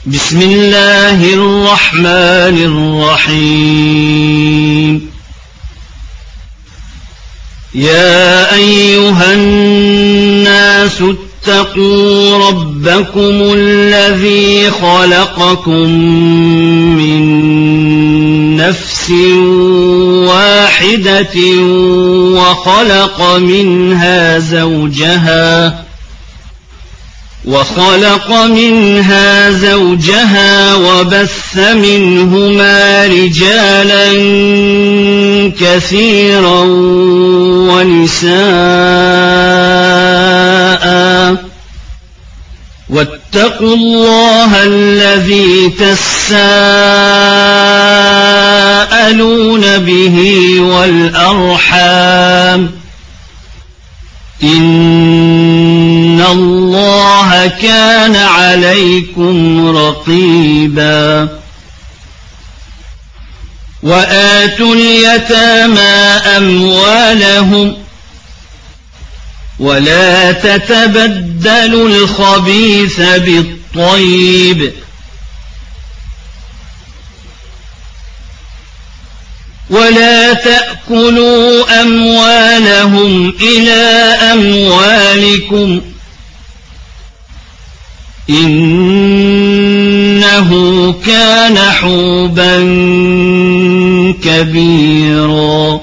بسم الله الرحمن الرحيم يا أيها الناس اتقوا ربكم الذي خلقكم من نفس واحدة وخلق منها زوجها وبث منهما رجالا كثيرا ونساء واتقوا الله الذي تساءلون به والأرحام إن الله كان عليكم رقيبا وآتوا اليتامى أموالهم ولا تتبدلوا الخبيث بالطيب ولا تأكلوا أموالهم إلى أموالكم إنه كان حوبا كبيرا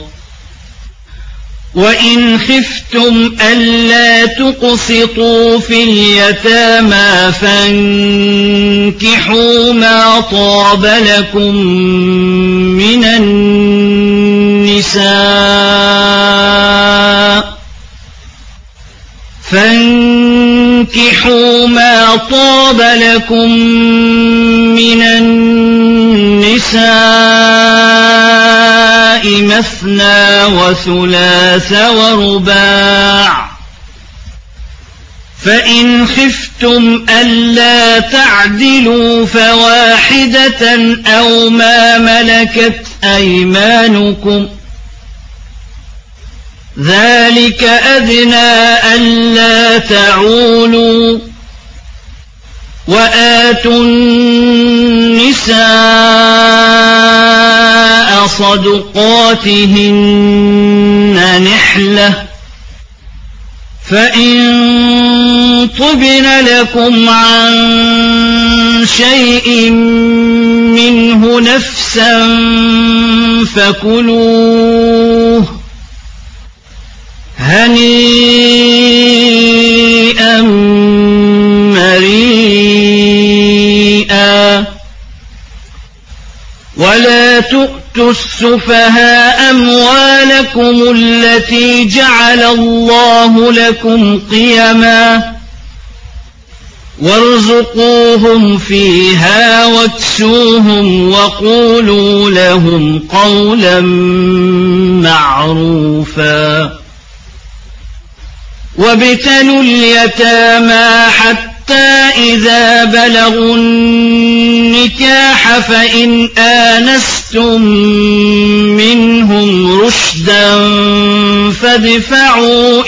وإن خفتم ألا تقسطوا في اليتامى فانكحوا ما طاب لكم من النساء مثنى وثلاث ورباع فإن خفتم ألا تعدلوا فواحدة أو ما ملكت أيمانكم ذلك أدنى ألا تعولوا وآتوا النساء صدقاتهن نحلة فإن طبن لكم عن شيء منه نفسا فكلوه هنيئا مريئا ولا تؤتوا السفهاء أموالكم التي جعل الله لكم قيما وارزقوهم فيها واكسوهم وقولوا لهم قولا معروفا وابتلوا اليتامى حتى إذا بلغوا النكاح فإن آنستم منهم رشدا فادفعوا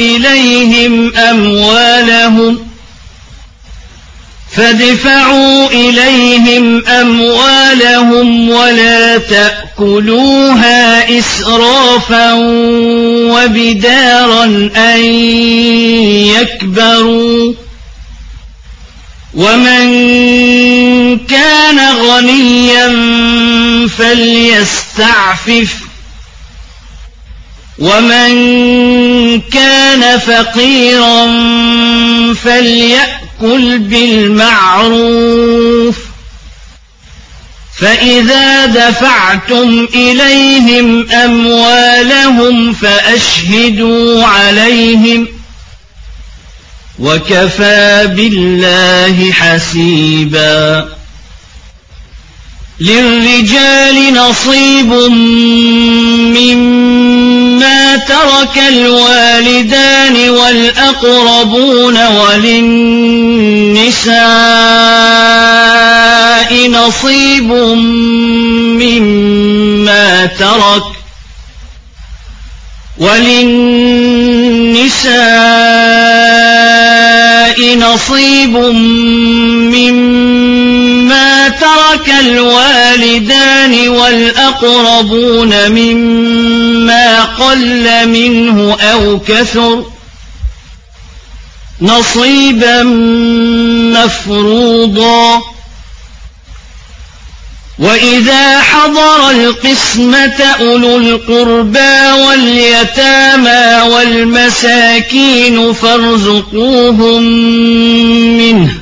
إليهم أموالهم ولا تأكلوها إسرافا وبدارا أن يكبروا ومن كان غنيا فليستعفف ومن كان فقيرا فليأكل بالمعروف فإذا دفعتم إليهم أموالهم فأشهدوا عليهم وكفى بالله حسيبا للرجال نصيب مما ترك الوالدان والأقربون وللنساء نصيب مما ترك وللنساء نصيب مما ترك الوالدان والأقربون مما قل منه أو كثر نصيبا مفروضا وإذا حضر القسمة أولو القربى واليتامى والمساكين فارزقوهم منه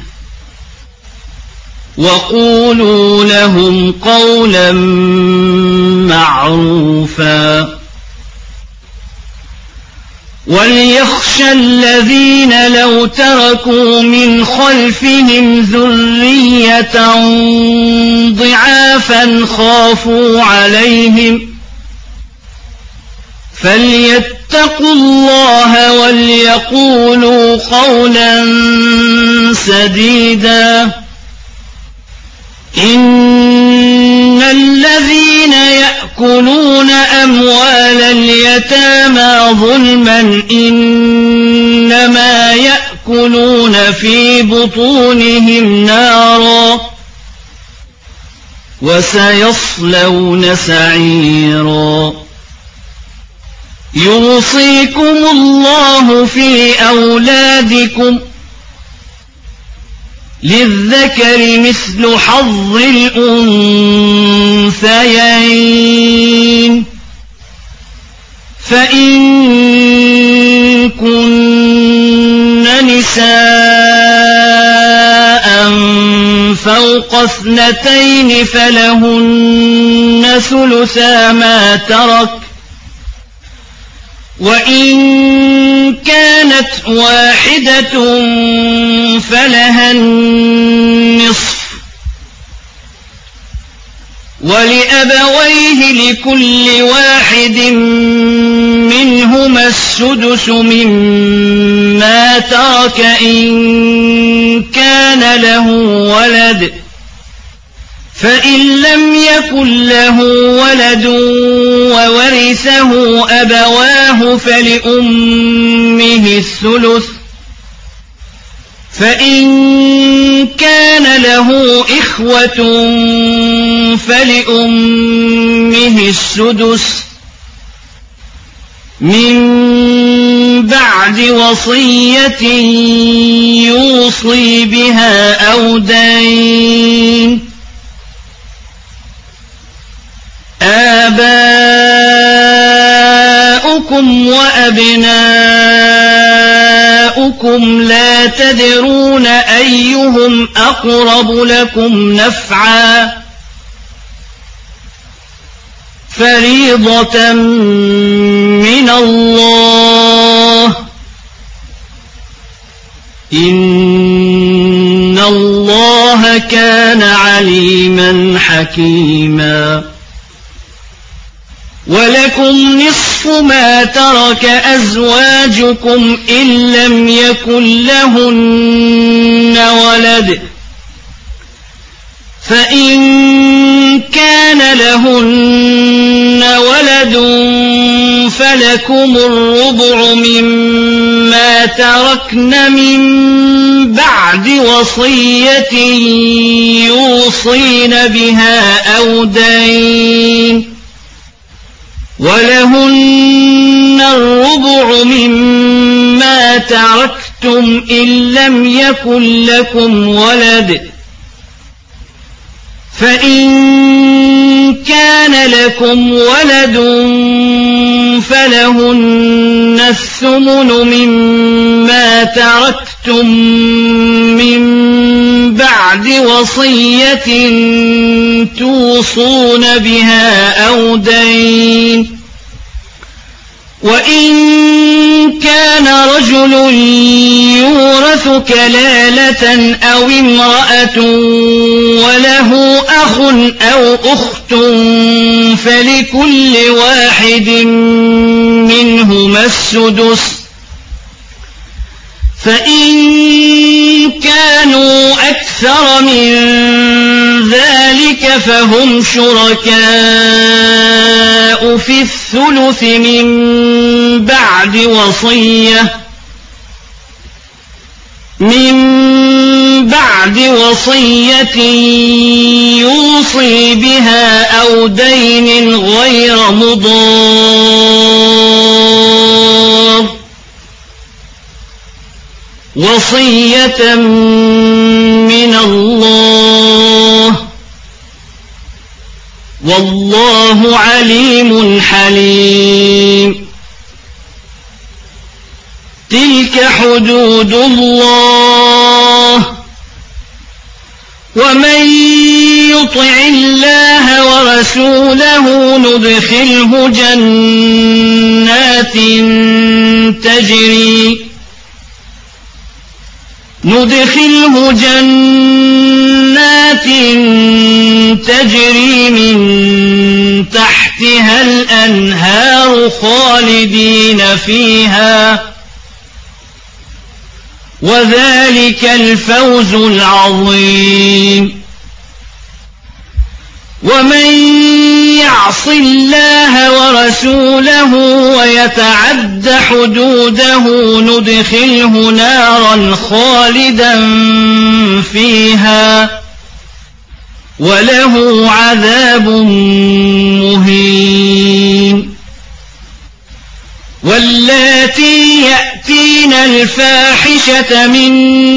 وقولوا لهم قولا معروفا وليخشى الذين لو تركوا من خلفهم ذرية ضعافا خافوا عليهم فليتقوا الله وليقولوا قولا سديدا إن الذين يأكلون أموال اليتامى ظلما إنما يأكلون في بطونهم نارا وسيصلون سعيرا يوصيكم الله في أولادكم للذكر مثل حظ الأنثيين فإن كن نساء فوق 2 فلهن ثلثا ما ترك وإن كانت واحدة فلها النصف ولأبويه لكل واحد منهما السدس مما ترك إن كان له ولد فإن لم يكن له ولد وورثه أبواه فلأمه الثلث فإن كان له إخوة فلأمه السدس من بعد وصية يوصي بها أو دين آباؤكم وأبناؤكم لا تدرون أيهم أقرب لكم نفعا فريضة من الله إن الله كان عليما حكيما ولكم نصف ما ترك أزواجكم إن لم يكن لهن ولد فإن كان لهن ولد فلكم الربع مما تركن من بعد وصية يوصين بها أو دين ولهن الربع مما تركتم إن لم يكن لكم ولد فإن كان لكم ولد فلهن الثمن مما تركتم من بعد وصية توصون بها أو دين وإن كان رجل يورث كلالة أو امرأة وله أخ أو أخت فلكل واحد منهما السدس فإن كانوا أكثر من ذلك فهم شركاء في الثلث من بعد بعد وصية يوصي بها أو دين غير مضار وصية من الله والله عليم حليم تلك حدود الله ومن يطع الله ورسوله ندخله جنات تجري من تحتها الأنهار خالدين فيها وذلك الفوز العظيم ومن يعص الله ورسوله ويتعد حدوده ندخله نارا خالدا فيها وله عذاب مهين واللاتي يأتين الفاحشة من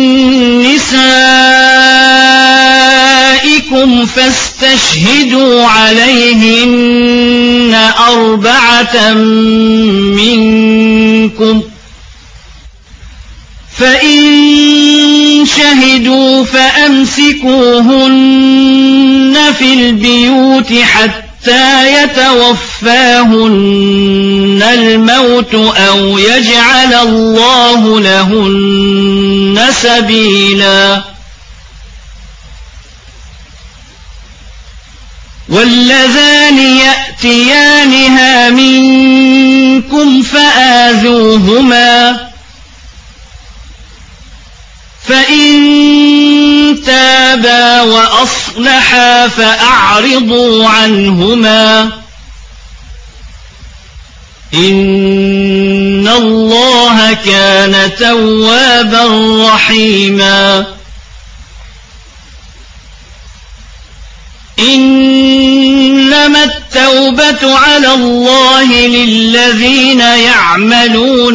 نسائكم فاستشهدوا عليهن 4 منكم فإن شهدوا فأمسكوهن في البيوت حتى يتوفاهن الموت أو يجعل الله لهن سبيلا واللذان يأتيانها منكم فآذوهما فإن تابا وأصلحا فأعرضوا عنهما إن الله كان توابا رحيما إنما التوبة على الله للذين يعملون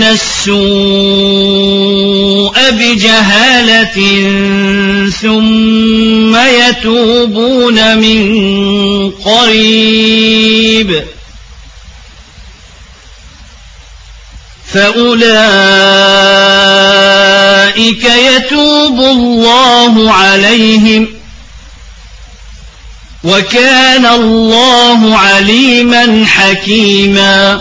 السوء بجهالة ثم يتوبون من قريب فأولئك يتوب الله عليهم وكان الله عليما حكيما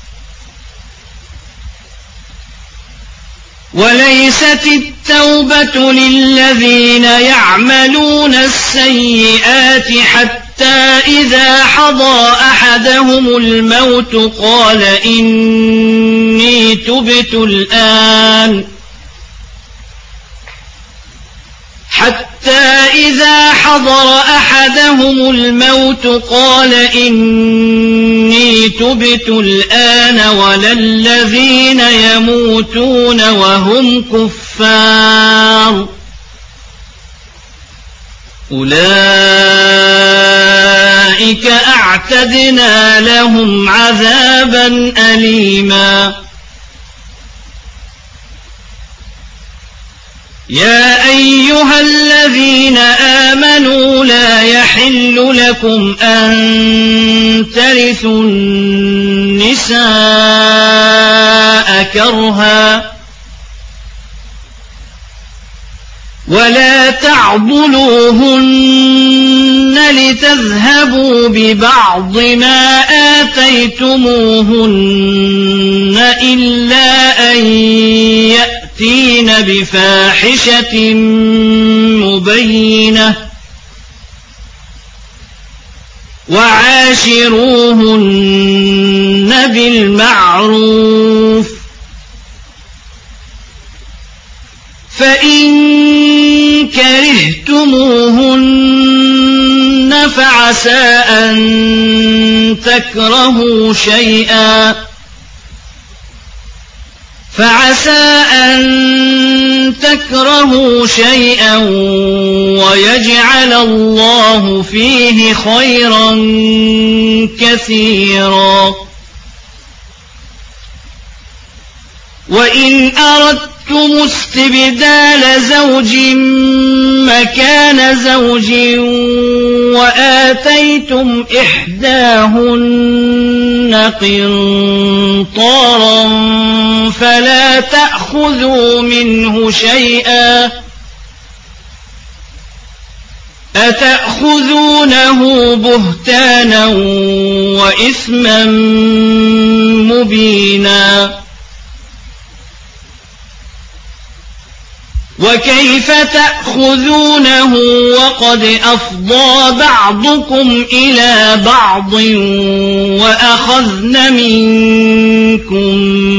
وليست التوبة للذين يعملون السيئات حتى إذا حضر أحدهم الموت قال إني تبت الآن ولا الذين يموتون وهم كفار أولئك أعتدنا لهم عذابا أليما يا أيها الذين آمنوا لا يحل لكم أن ترثوا النساء كرها ولا تعضلوهن لتذهبوا ببعض ما آتيتموهن إلا أن يأتين بفاحشة مبينة وعاشروهن بالمعروف فإن كرهتموهن فعسى أن تكرهوا شيئا ويجعل الله فيه خيرا كثيرا وإن أردتم استبدال زوج مكان زوج وآتيتم إحداهن قنطارا فلا تأخذوا منه شيئا أتأخذونه بهتانا وإثما مبينا وكيف تأخذونه وقد أفضى بعضكم إلى بعض وأخذن منكم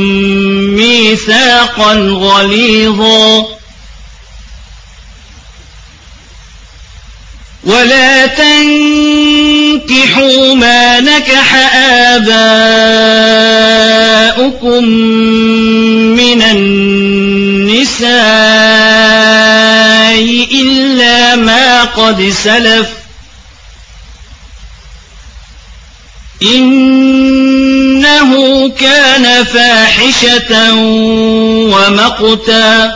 ميثاقا غليظا ولا تنكحوا ما نكح آباؤكم من النساء إلا ما قد سلف إنه كان فاحشة ومقتا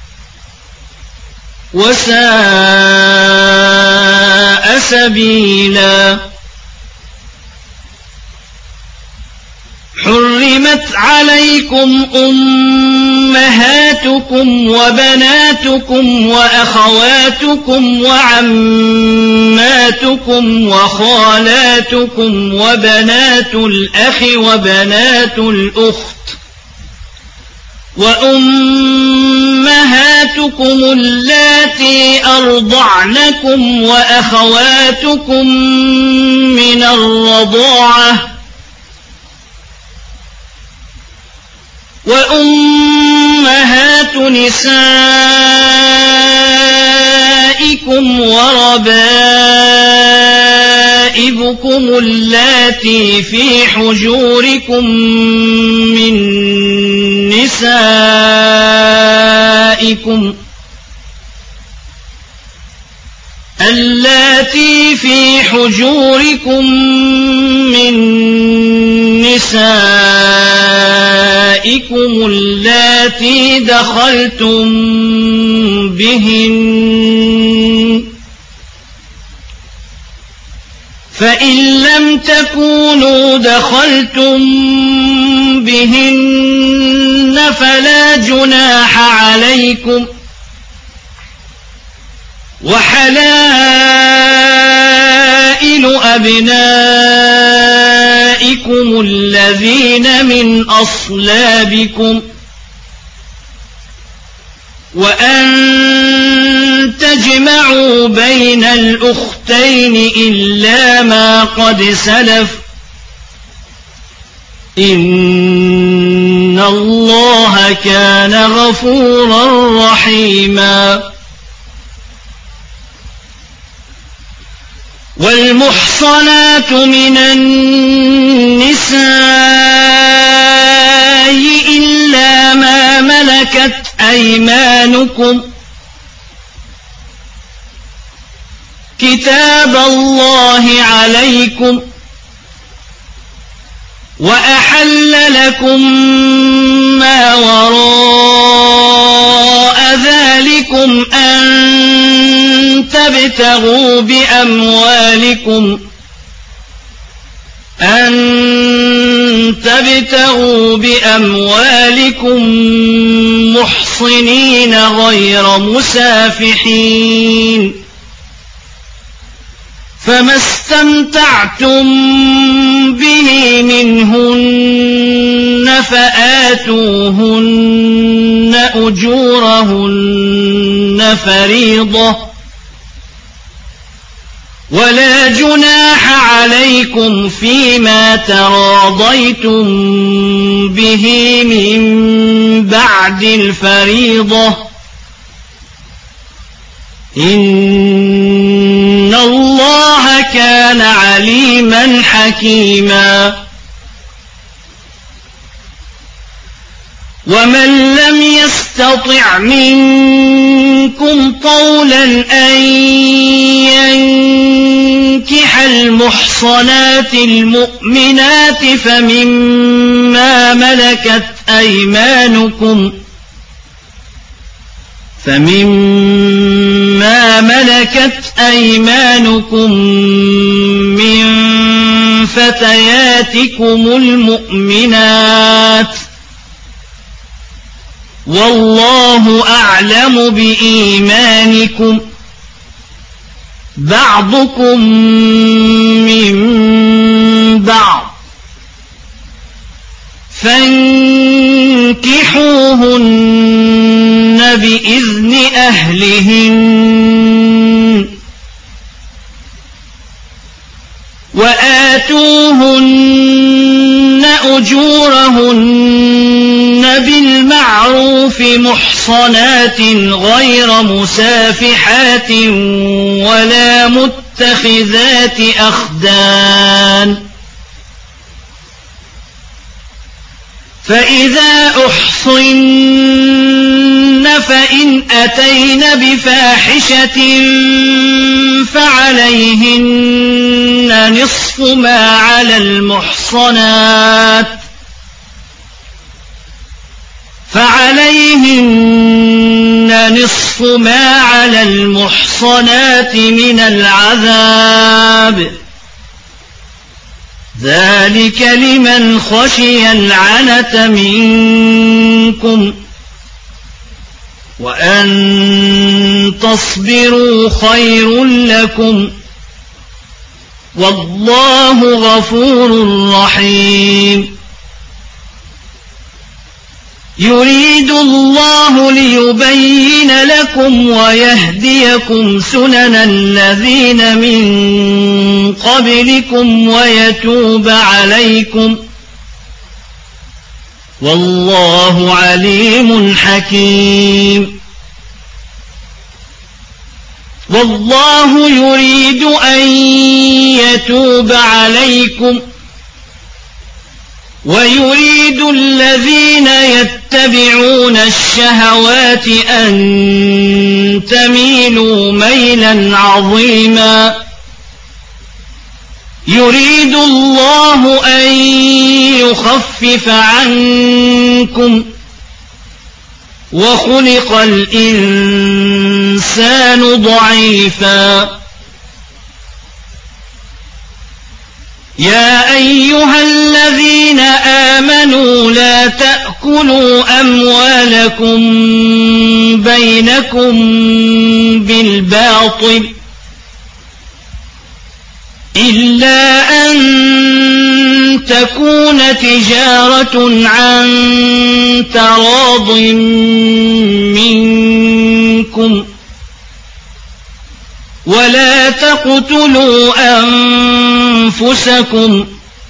وساء سبيلا حرمت عليكم أمهاتكم وبناتكم وأخواتكم وعماتكم وخالاتكم وبنات الأخ وبنات الأخت وأمهاتكم اللاتي أرضعنكم وأخواتكم من الرضاعة وأمهات نسائكم وربائبكم اللاتي في حجوركم من نسائكم اللاتي في حجوركم من نسائكم اللاتي دخلتم بهن فإن لم تكونوا دخلتم بهن فلا جناح عليكم وحلائل أبنائكم الذين من أصلابكم وأن تجمعوا بين الأختين إلا ما قد سلف إن الله كان غفورا رحيما والمحصنات من النساء إلا ما ملكت أيمانكم كتاب الله عليكم وأحل لكم ما وراء ذلكم أن تبتغوا بأموالكم محصنين غير مسافحين فما استمتعتم به منهن فآتوهن أجورهن فريضة ولا جناح عليكم فيما تراضيتم به من بعد الفريضة إن الله كان عليما حكيما ومن لم يستطع منكم طولا أن ينكح المحصنات المؤمنات فمما ملكت أيمانكم من فتياتكم المؤمنات والله أعلم بإيمانكم بعضكم من بعض فانكحوهن بإذن أهلهن وآتوهن أجورهن بالمعروف محصنات غير مسافحات ولا متخذات أخدان فإذا أحصن فإن أتين بفاحشة فعليهن نصف ما على المحصنات من العذاب ذلك لمن خشي العنة منكم وأن تصبروا خير لكم والله غفور رحيم يريد الله ليبين لكم ويهديكم سنن الذين من قبلكم ويتوب عليكم والله عليم حكيم والله يريد أن يتوب عليكم ويريد الذين يتبعون الشهوات أن تميلوا ميلا عظيما يريد الله أن يخفف عنكم وخلق الإنسان ضعيفا يا أيها الذين آمنوا لا تأكلوا أموالكم بينكم بالباطل إلا أن تكون تجارة عن تراض منكم ولا تقتلوا أنفسكم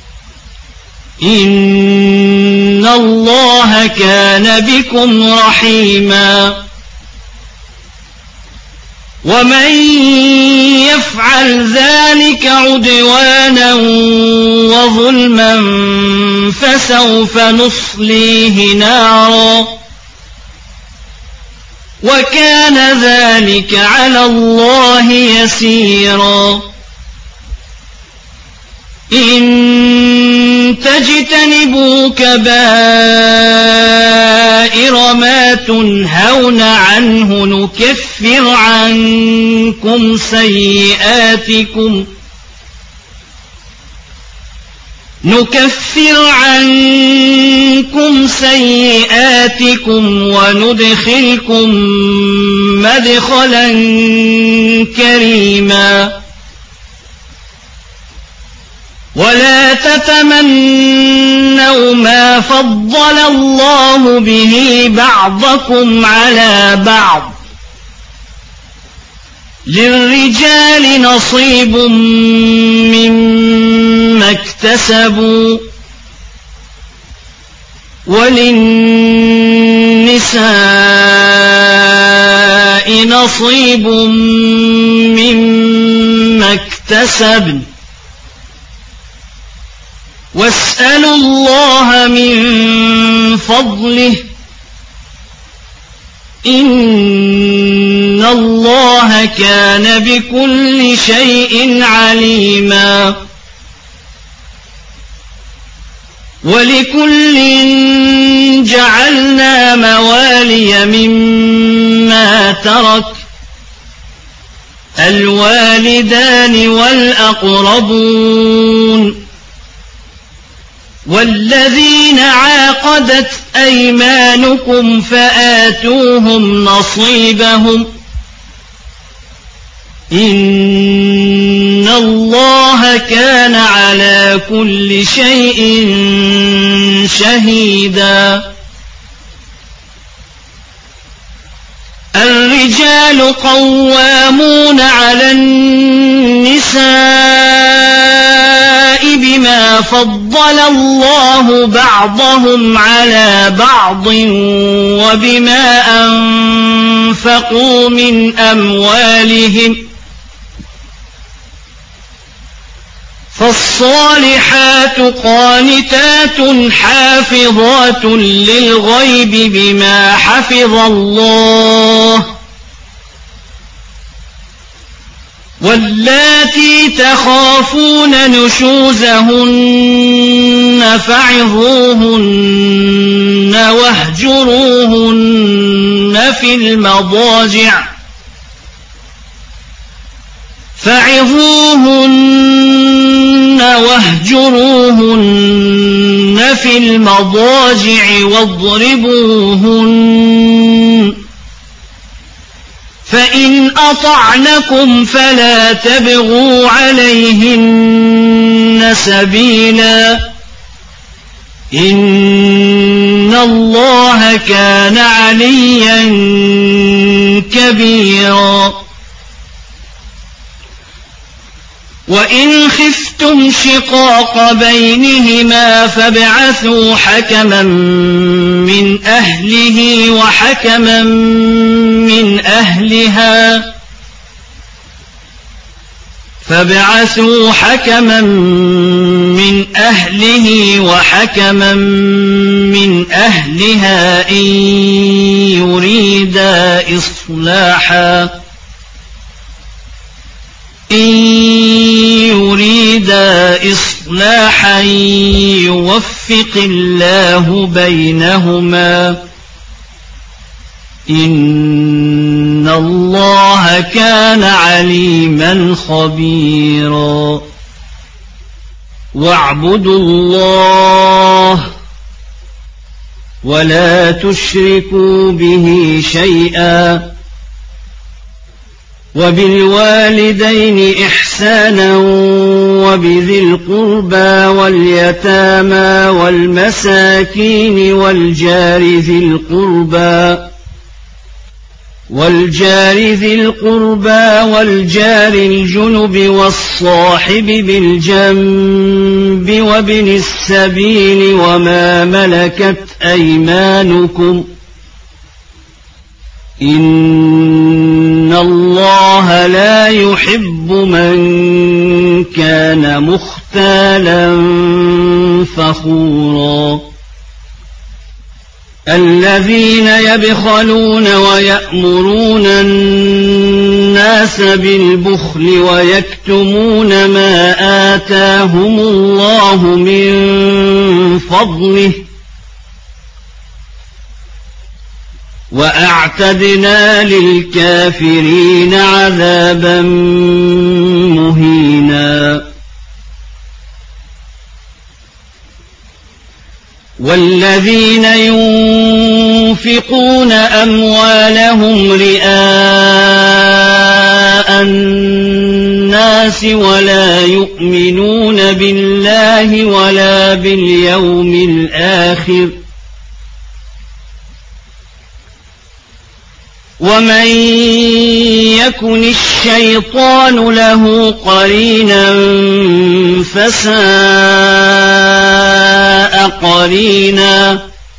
إن الله كان بكم رحيما ومن يفعل ذلك عدوانا وظلما فسوف نصليه نارا وكان ذلك على الله يسيرا إن تجتنبوا كبائر ما تنهون عنه نكفر عنكم سيئاتكم وندخلكم مدخلا كريما ولا تتمنوا ما فضل الله به بعضكم على بعض للرجال نصيب مما اكتسبوا وللنساء نصيب مما اكتسبن واسألوا الله من فضله إن الله كان بكل شيء عليما ولكل جعلنا موالي مما ترك الوالدان والأقربون والذين عاقدت أيمانكم فآتوهم نصيبهم إن الله كان على كل شيء شهيدا الرجال قوامون على النساء بما فضل الله بعضهم على بعض وبما أنفقوا من أموالهم فالصالحات قانتات حافظات للغيب بما حفظ الله واللاتي تخافون نشوزهن فعظوهن واهجروهن في المضاجع واضربوهن فإن أطعنكم فلا تبغوا عليهن سبيلا إن الله كان عليا كبيرا وإن خفتم شقاق بينهما فابعثوا حكما من أهله وحكما من أهلها إن يريدا إصلاحا يوفق الله بينهما إن الله كان عليما خبيرا واعبدوا الله ولا تشركوا به شيئا وبالوالدين إحسانا وبذي القربى واليتامى والمساكين والجار ذي القربى والجار الجنب والصاحب بالجنب وابن السبيل وما ملكت أيمانكم إن الله لا يحب من كان مختالا فخورا الذين يبخلون ويأمرون الناس بالبخل ويكتمون ما آتاهم الله من فضله وأعتدنا للكافرين عذابا مهينا والذين ينفقون أموالهم رئاء الناس ولا يؤمنون بالله ولا باليوم الآخر ومن يكن الشيطان له قرينا فساء قرينا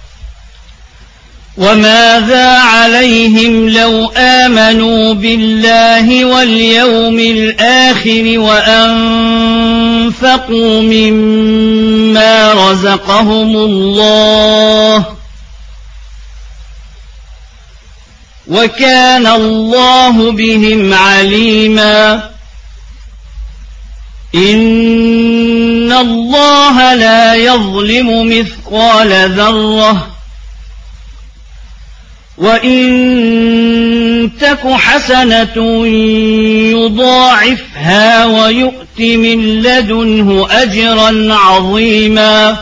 وماذا عليهم لو آمنوا بالله واليوم الآخر وأنفقوا مما رزقهم الله وكان الله بهم عليما إن الله لا يظلم مثقال ذرة وإن تك حسنة يضاعفها ويؤت من لدنه أجرا عظيما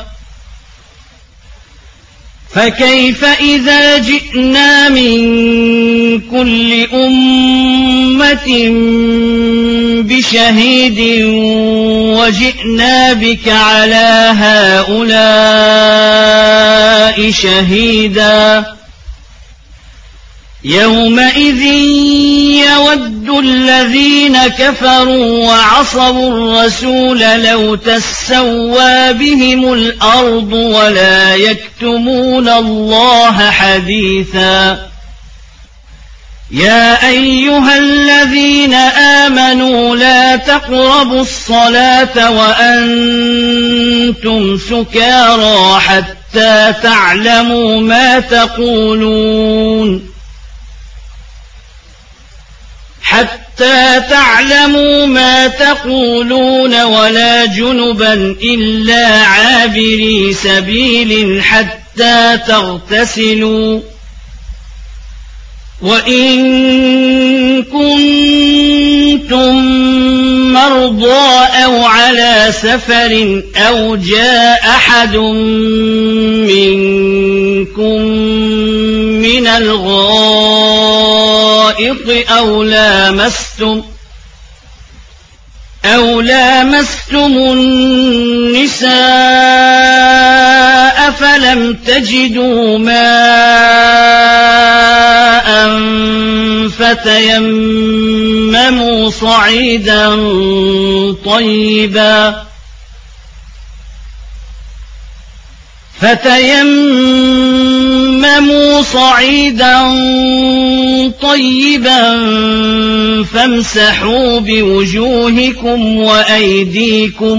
فكيف إذا جئنا من كل أمة بشهيد وجئنا بك على هؤلاء شهيدا يومئذ يود الذين كفروا وعصوا الرسول لو تسوى بهم الأرض ولا يكتمون الله حديثا يا أيها الذين آمنوا لا تقربوا الصلاة وأنتم سكارى حتى تعلموا ما تقولون ولا جنبا إلا عابري سبيل حتى تغتسلوا وإن كنتم مرضى أو على سفر أو جاء أحد منكم من الغائط أو لامستم النساء فلم تجدوا ماء فتيمموا صعيدا طيبا فامسحوا بوجوهكم وأيديكم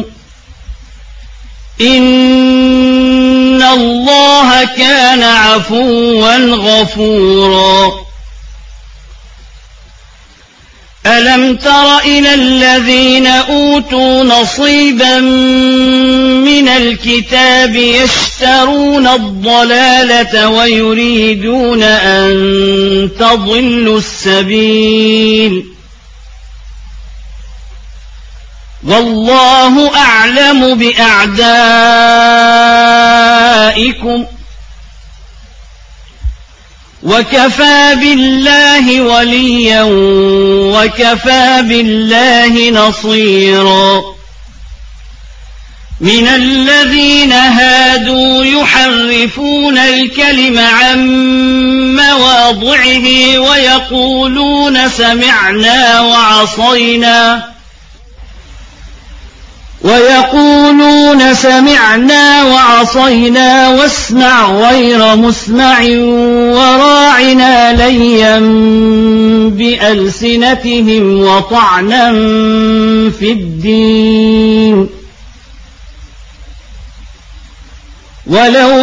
إن الله كان عفوا غفورا ألم تر إلى الذين أوتوا نصيبا من الكتاب يشترون الضلالة ويريدون أن تضلوا السبيل والله أعلم بأعدائكم وكفى بالله وليا وكفى بالله نصيرا من الذين هادوا يحرفون الكلم عن مواضعه ويقولون سمعنا وعصينا واسمع غير مسمع وراعنا ليا بألسنتهم وطعنا في الدين ولو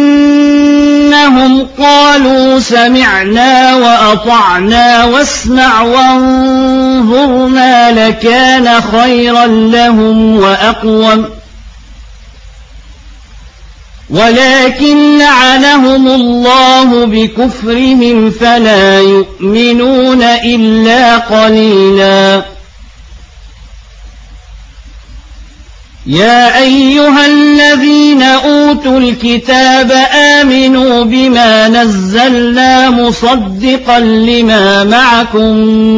أنهم قالوا سمعنا وأطعنا واسمع وانظرنا لكان خيرا لهم وأقوم ولكن لعنهم الله بكفرهم فلا يؤمنون إلا قليلا يا أيها الذين أوتوا الكتاب آمنوا بما نزلنا مصدقا لما معكم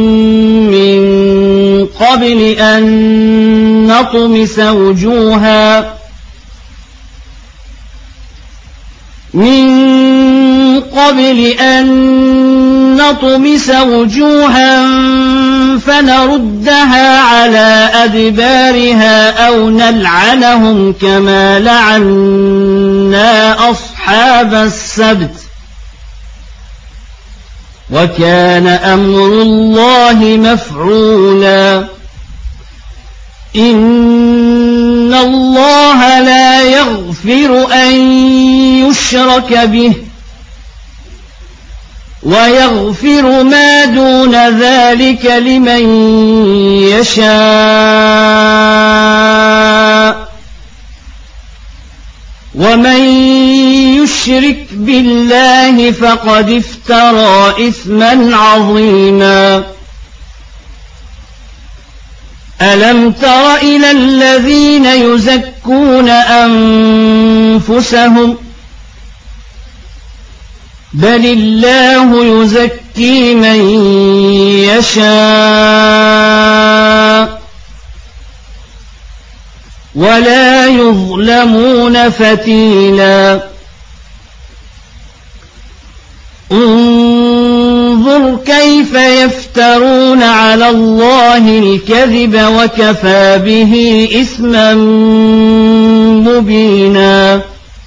من قبل أن نطمس وجوها فنردها على أدبارها أو نلعنهم كما لعنا أصحاب السبت وكان أمر الله مفعولا إن الله لا يغفر أن يشرك به ويغفر ما دون ذلك لمن يشاء ومن يشرك بالله فقد افترى إثما عظيما ألم تر إلى الذين يزكون أنفسهم بل الله يزكي من يشاء ولا يظلمون فتيلا انظر كيف يفترون على الله الكذب وكفى به إثما مبينا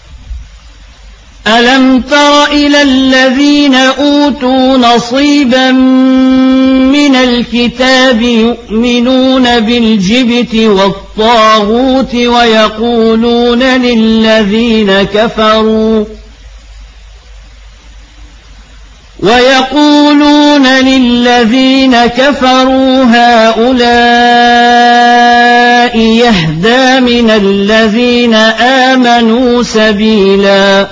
ألم تر إلى الذين أوتوا نصيبا من الكتاب يؤمنون بالجبت والطاغوت ويقولون للذين كفروا هؤلاء يهدى من الذين آمنوا سبيلا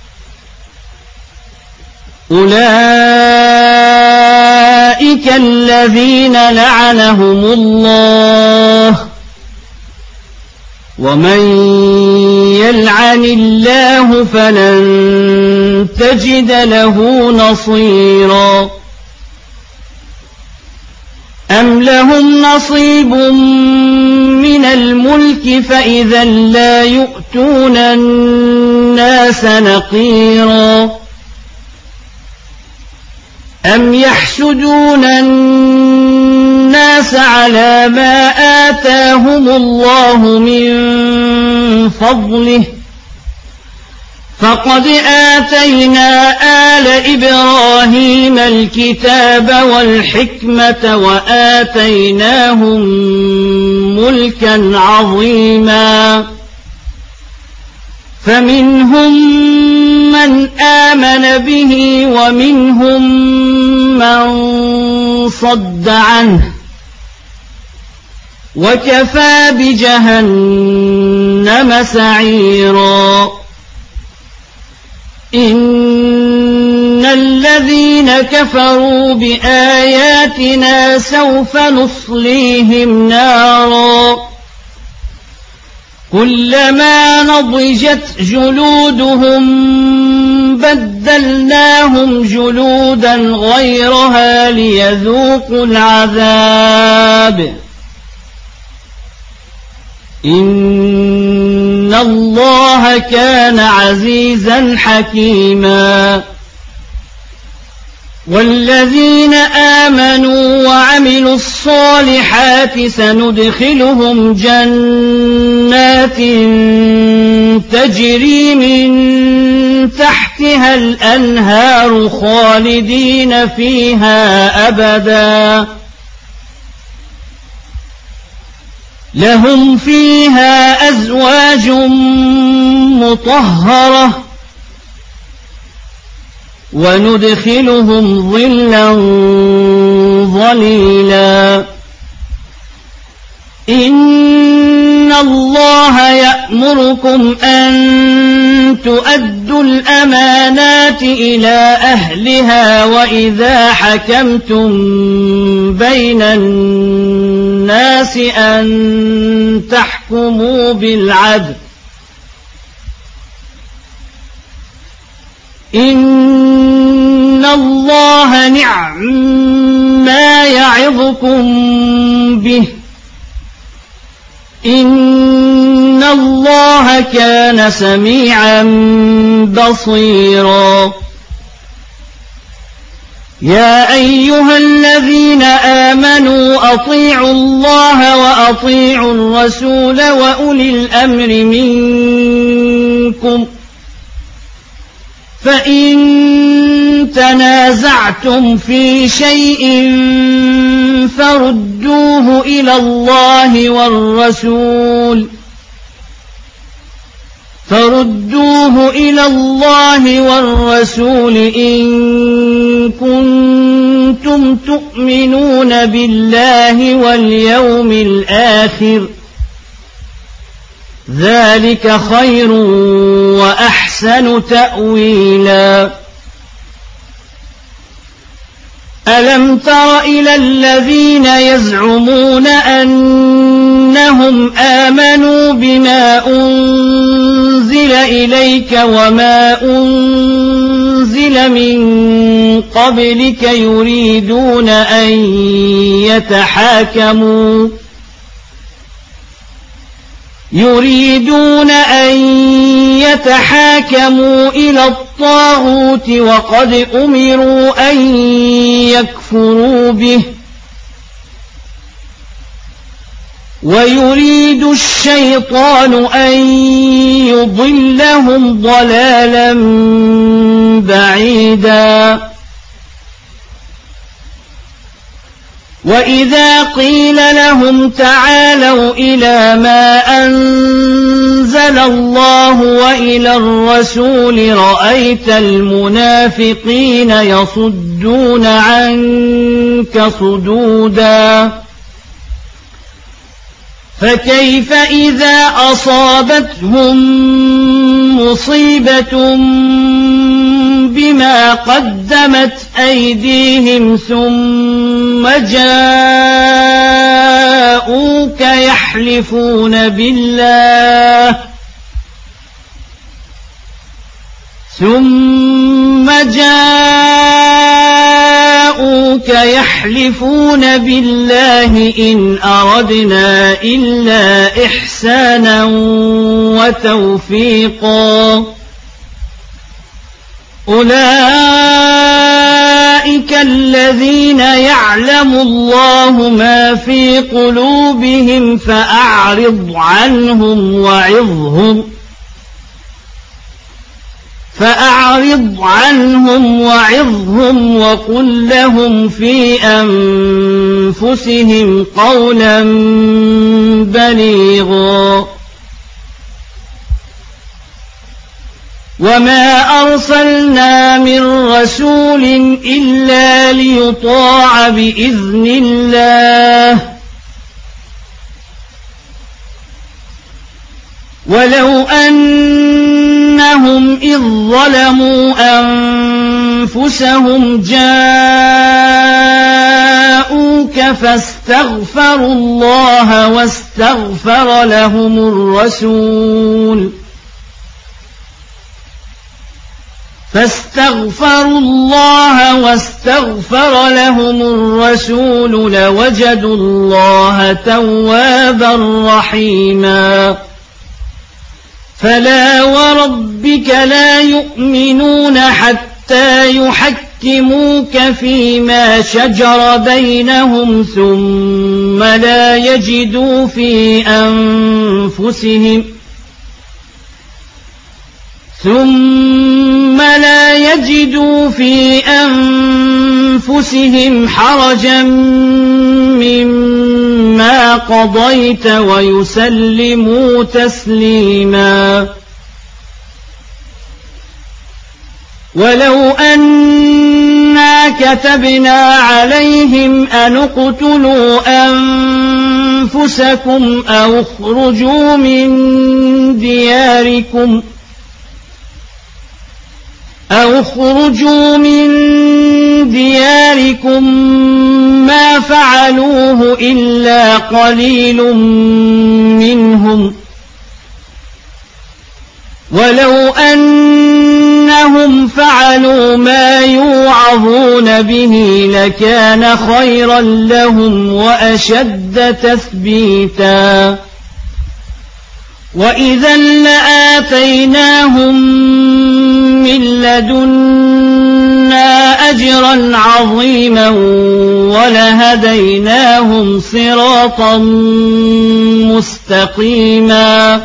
أولئك الذين لعنهم الله ومن يلعن الله فلن تجد له نصيرا أم لهم نصيب من الملك فإذا لا يؤتون الناس نقيرا أم يحسدون الناس على ما آتاهم الله من فضله فقد آتينا آل إبراهيم الكتاب والحكمة وآتيناهم ملكا عظيما فمنهم من آمن به ومنهم من صد عنه وكفى بجهنم سعيرا إن الذين كفروا بآياتنا سوف نصليهم نارا كلما نضجت جلودهم بدلناهم جلودا غيرها ليذوقوا العذاب إن الله كان عزيزا حكيما والذين آمنوا وعملوا الصالحات سندخلهم جنات تجري من تحتها الأنهار خالدين فيها أبدا لهم فيها أزواج مطهرة وندخلهم ظلا ظليلا إن الله يأمركم أن تؤدوا الأمانات إلى أهلها وإذا حكمتم بين الناس أن تحكموا بالعدل إن الله نعم ما يعظكم به إن الله كان سميعا بصيرا يا أيها الذين آمنوا أطيعوا الله وأطيعوا الرسول وأولي الأمر منكم فإن تنازعتم في شيء فردوه إلى الله والرسول إن كنتم تؤمنون بالله واليوم الآخر ذلك خير وأحسن تأويلا ألم تر إلى الذين يزعمون أنهم آمنوا بما أنزل إليك وما أنزل من قبلك يريدون أن يتحاكموا إلى الطاغوت وقد أمروا أن يكفروا به ويريد الشيطان أن يضلهم ضلالا بعيدا وإذا قيل لهم تعالوا إلى ما أنزل الله وإلى الرسول رأيت المنافقين يصدون عنك صدودا فكيف إذا أصابتهم مصيبة بما قدمت أيديهم ثم جاءوك يحلفون بالله إن أردنا إلا إحسانا وتوفيقا أولئك الذين يعلم الله ما في قلوبهم فأعرض عنهم وعظهم وقل لهم في أنفسهم قولا بليغا وما أرسلنا من رسول إلا ليطاع بإذن الله ولو أنهم إذ ظلموا أنفسهم جاءوك فاستغفروا الله واستغفر لهم الرسول لوجدوا الله توابا رحيما فلا وربك لا يؤمنون حتى يحكموك فيما شجر بينهم ثم لا يجدوا في أنفسهم حرجا مما قضيت ويسلموا تسليما ولو أنا كتبنا عليهم أن اقتلوا أنفسكم أو اخرجوا من دياركم ما فعلوه إلا قليل منهم ولو أنهم فعلوا ما يوعظون به لكان خيرا لهم وأشد تثبيتا وإذا لآتيناهم من لدنا أجرا عظيما ولهديناهم صراطا مستقيما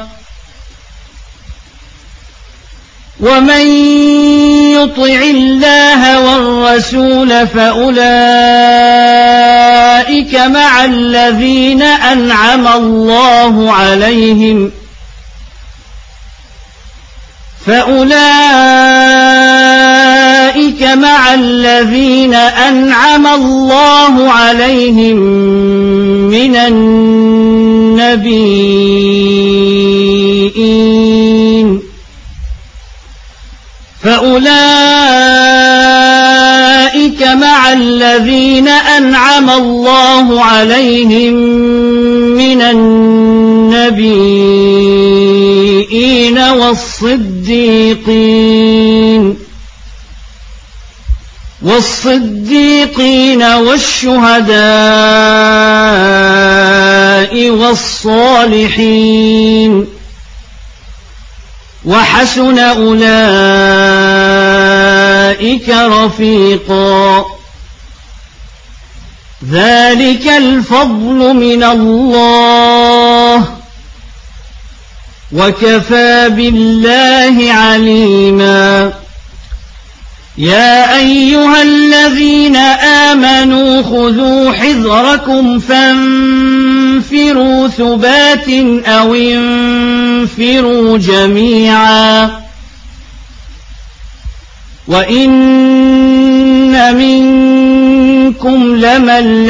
ومن يطع الله والرسول فأولئك مع الذين أنعم الله عليهم فأولئك مع الذين أنعم الله عليهم من النبيين والصديقين والشهداء والصالحين وحسن أولئك رفيقا ذلك الفضل من الله وكفى بالله عليما يا أيها الذين آمنوا خذوا حذركم فانفروا ثبات أو انفروا جميعا وإن منكم لمن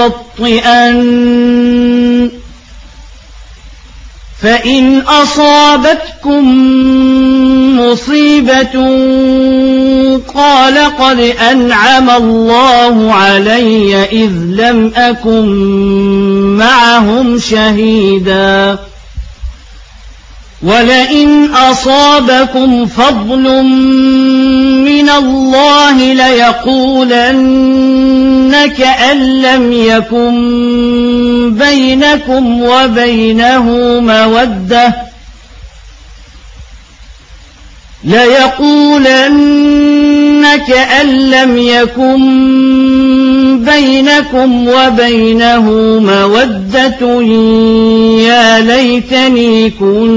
ليبطئن فإن أصابتكم مصيبة قال قد أنعم الله علي إذ لم أكن معهم شهيدا ولئن أصابكم فضل من الله ليقولن كأن لم يكن بينكم وبينه مودة يا ليتني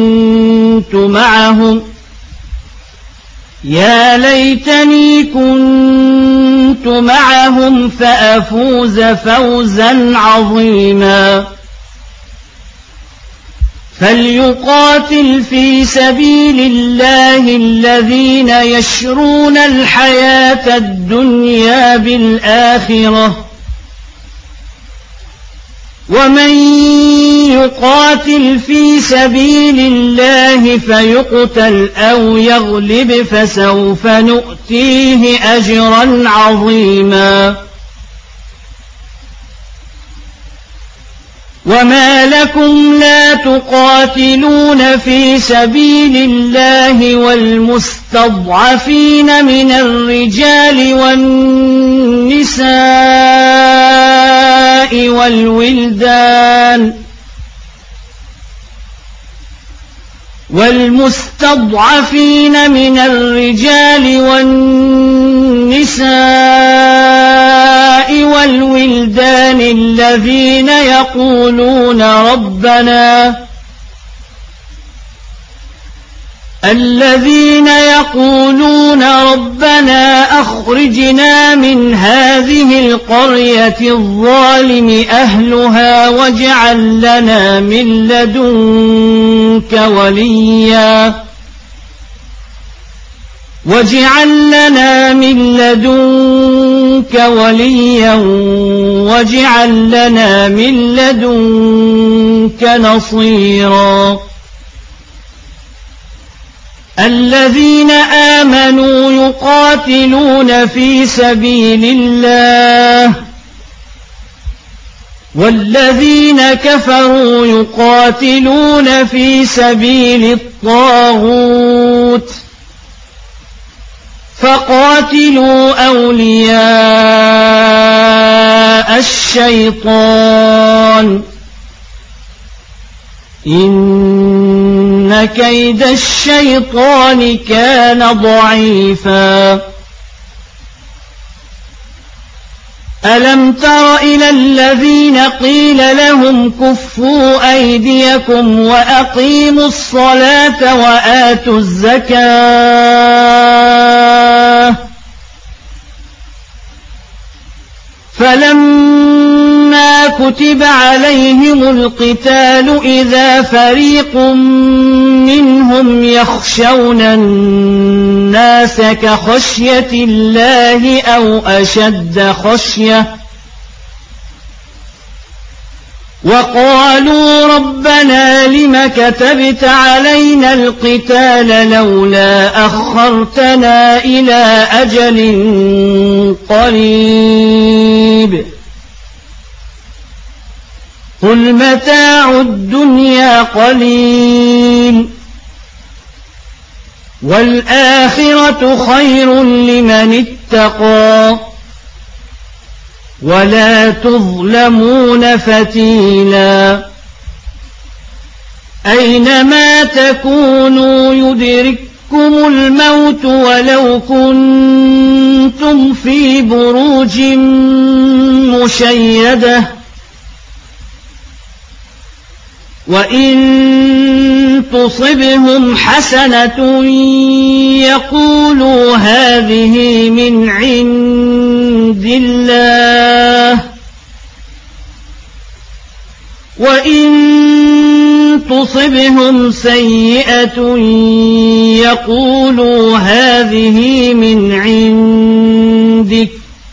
كنت معهم فأفوز فوزا عظيما فليقاتل في سبيل الله الذين يشرون الحياة الدنيا بالآخرة ومن يقاتل في سبيل الله فيقتل أو يغلب فسوف نؤتيه أجرا عظيما وما لكم لا تقاتلون في سبيل الله والمستضعفين من الرجال والنساء والولدان الذين يقولون ربنا أخرجنا من هذه القرية الظالم أهلها واجعل لنا من لدنك وليا واجعل لنا من لدنك نصيرا الذين آمنوا يقاتلون في سبيل الله والذين كفروا يقاتلون في سبيل الطاغوت فقاتلوا أولياء الشيطان إن كيد الشيطان كان ضعيفا ألم تر إلى الذين قيل لهم كفوا أيديكم وأقيموا الصلاة وآتوا الزكاة فلما فلما كتب عليهم القتال إذا فريق منهم يخشون الناس كخشية الله أو أشد خشية وقالوا ربنا لم كتبت علينا القتال لولا أخرتنا إلى أجل قريب قل متاع الدنيا قليل والآخرة خير لمن اتقى ولا تظلمون فتيلا أينما تكونوا يدرككم الموت ولو كنتم في بروج مشيدة وإن تصبهم حسنة يقولوا هذه من عند الله وإن تصبهم سيئة يقولوا هذه من عندك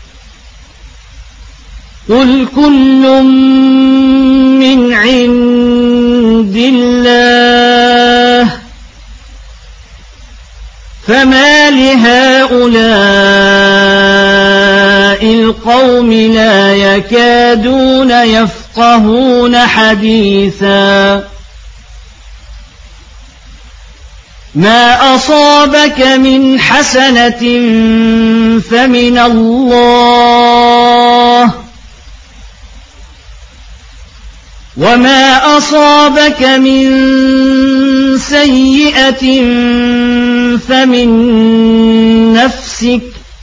قل كل من عند الله فما لهؤلاء القوم لا يكادون يفقهون حديثا ما أصابك من حسنة فمن الله وما أصابك من سيئة فمن نفسك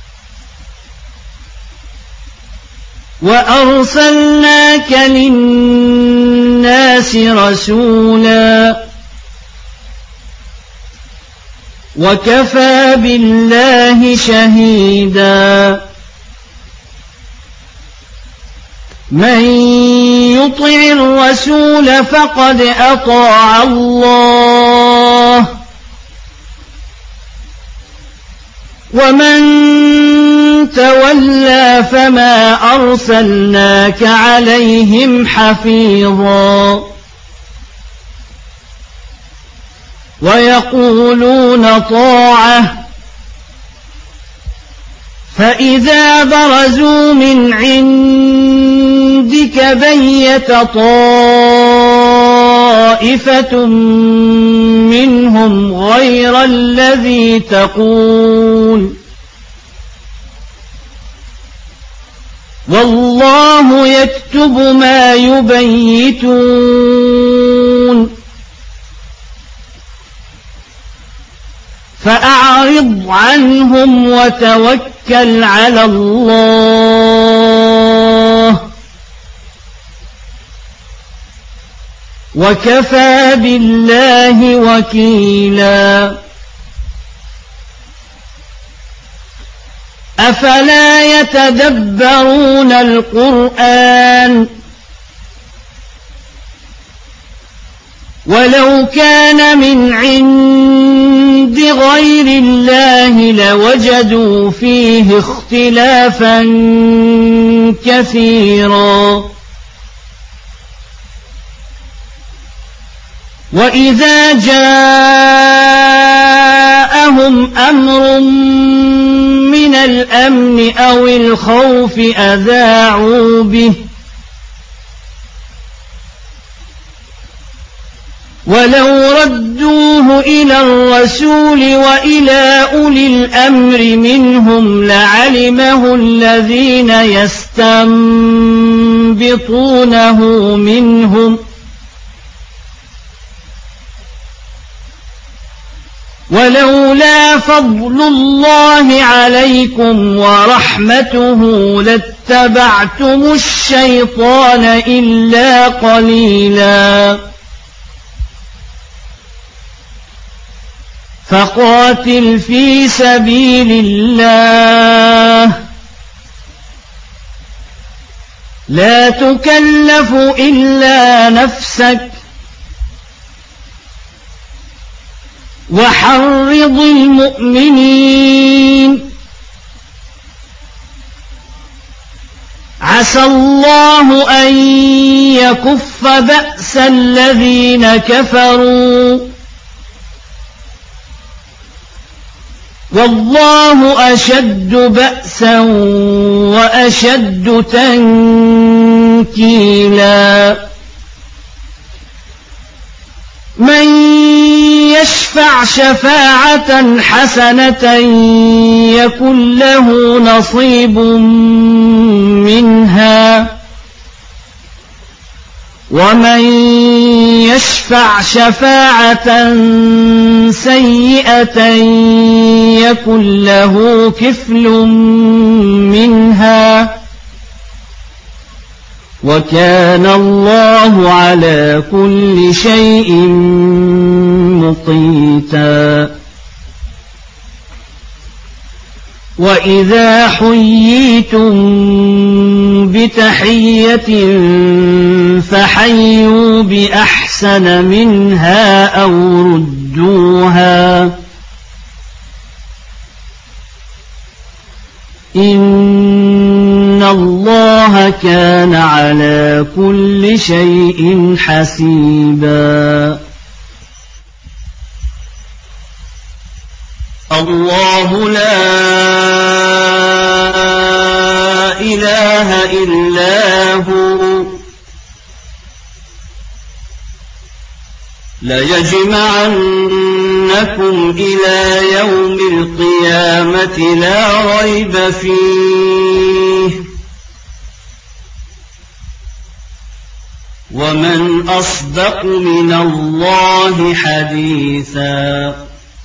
وأرسلناك للناس رسولا وكفى بالله شهيدا من يطع الرسول فقد أطاع الله ومن تولى فما أرسلناك عليهم حفيظا ويقولون طاعة فإذا برزوا من عندك بيت طائفة منهم غير الذي تقول والله يكتب ما يبيتون فأعرض عنهم وتوكل على الله وكفى بالله وكيلا أفلا يتدبرون القرآن ولو كان من عند غير الله لوجدوا فيه اختلافا كثيرا وإذا جاءهم أمر من الأمن أو الخوف أذاعوا به ولو ردوه إلى الرسول وإلى أولي الأمر منهم لعلمه الذين يستنبطونه منهم ولولا فضل الله عليكم ورحمته لاتبعتم الشيطان إلا قليلا فقاتل في سبيل الله لا تكلف إلا نفسك وحرض المؤمنين عسى الله أن يكف بأس الذين كفروا والله أشد بأسا وأشد تنكيلا من يشفع شفاعة حسنة يكن له نصيب منها ومن يشفع شفاعة سيئة يكن له كفل منها وكان الله على كل شيء مقيتا وإذا حييتم بتحية فحيوا بأحسن منها أو ردوها إن الله كان على كل شيء حسيبا الله لا إله إلا هو ليجمعنكم إلى يوم القيامة لا ريب فيه ومن أصدق من الله حديثا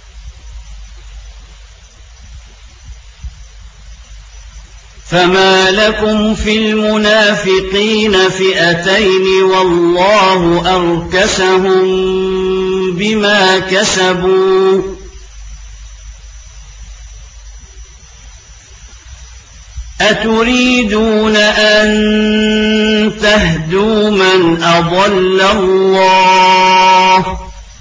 فما لكم في المنافقين فئتين والله أركسهم بما كسبوا أتريدون أن تهدوا من أضل الله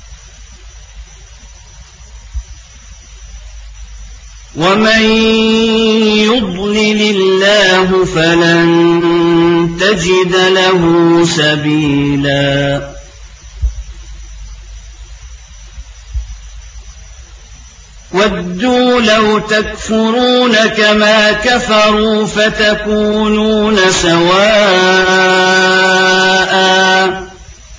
ومن يضلل الله فلن تجد له سبيلا ودوا لو تكفرون كما كفروا فتكونون سواء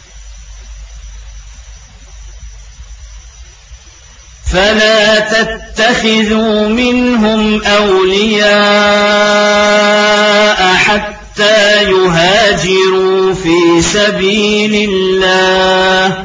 فلا تتخذوا منهم أولياء حتى يهاجروا في سبيل الله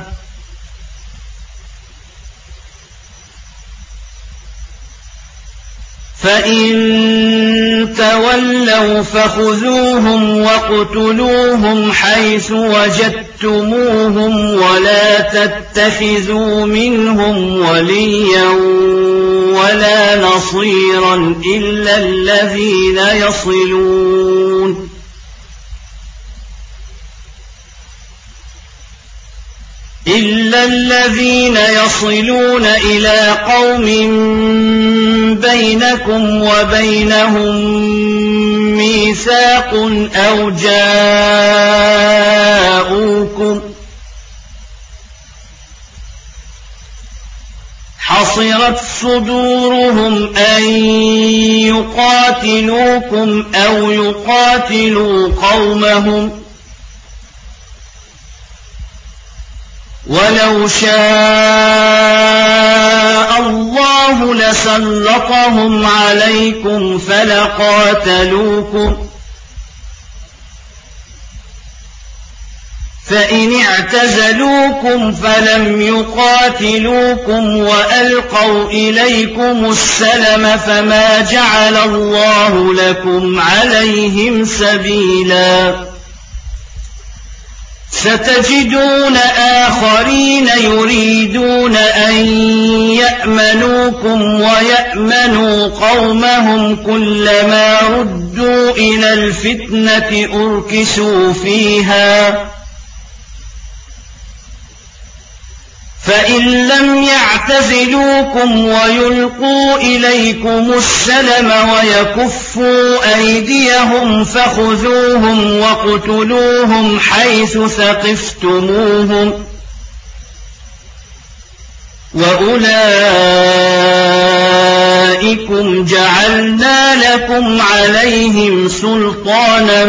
فإن تولوا فخذوهم واقتلوهم حيث وجدتموهم ولا تتخذوا منهم وليا ولا نصيرا إلا الذين يصلون إلى قوم بينكم وبينهم ميثاق أو جاءوكم حصرت صدورهم أن يقاتلوكم أو يقاتلوا قومهم ولو شاء الله لسلطهم عليكم فلقاتلوكم فإن اعتزلوكم فلم يقاتلوكم وألقوا إليكم السلم فما جعل الله لكم عليهم سبيلا ستجدون آخرين يريدون أن يأمنوكم ويأمنوا قومهم كلما ردوا ردوا إلى الفتنة أركسوا فيها فإن لم يعتزلوكم ويلقوا إليكم السلم ويكفوا أيديهم فخذوهم واقتلوهم حيث ثقفتموهم وأولئكم جعلنا لكم عليهم سلطانا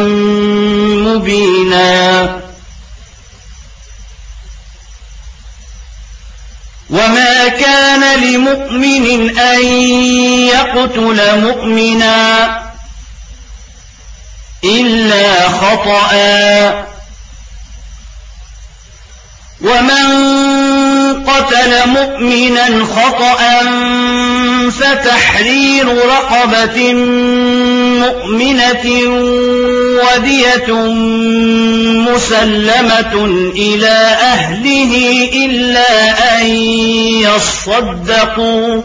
مبينا وما كان لمؤمن أن يقتل مؤمنا إلا خطأ ومن قتل مؤمنا خطأ فتحرير رقبة مؤمنة ودية مسلمة إلى أهله إلا أن يصدقوا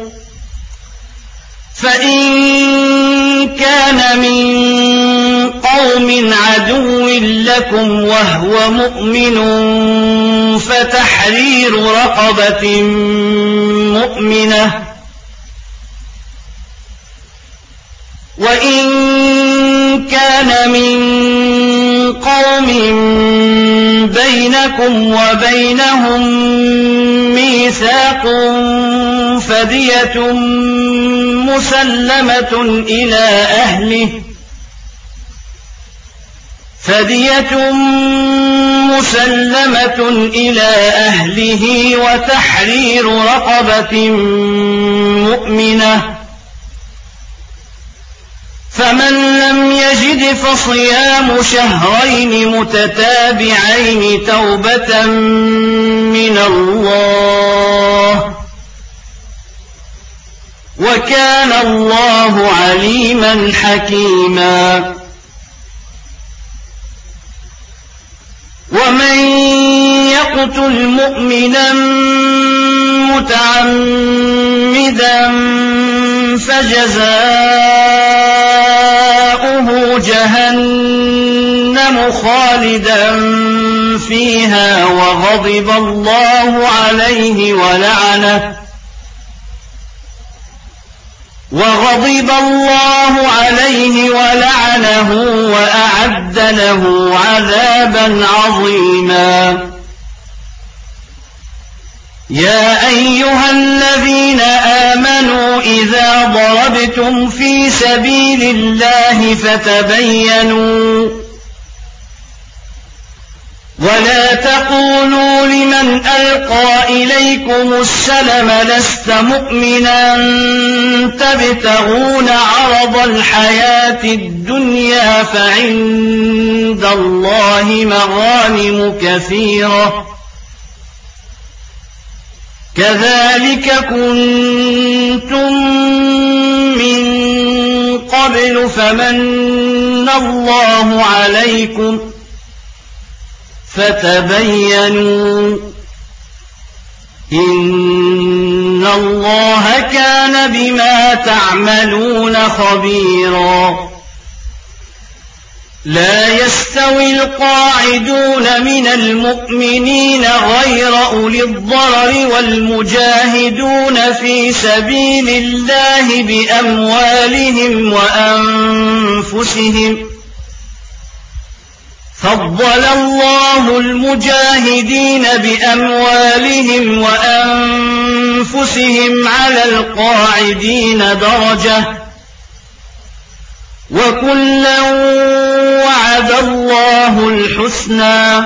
فإن كان من قوم عدو لكم وهو مؤمن فتحرير رقبة مؤمنة وإن كان من قوم بينكم وبينهم ميثاق فدية مسلمة إلى أهله وتحرير رقبة مؤمنة فمن لم يجد فصيام شهرين متتابعين توبة من الله وكان الله عليما حكيما ومن يقتل مؤمنا متعمدا فجزاؤه جهنم خالدا فيها وغضب الله عليه ولعنه وأعد له عذابا عظيما يا أيها الذين آمنوا إذا ضربتم في سبيل الله فتبينوا ولا تقولوا لمن ألقى إليكم السلم لست مؤمنا تبتغون عرض الحياة الدنيا فعند الله مغانم كثيرة كذلك كنتم من قبل فمن الله عليكم فتبينوا إن الله كان بما تعملون خبيرا لا يستوي القاعدون من المؤمنين غير أولي الضرر والمجاهدون في سبيل الله بأموالهم وأنفسهم فضل الله المجاهدين بأموالهم وأنفسهم على القاعدين درجة وكلا وعد الله الحسنى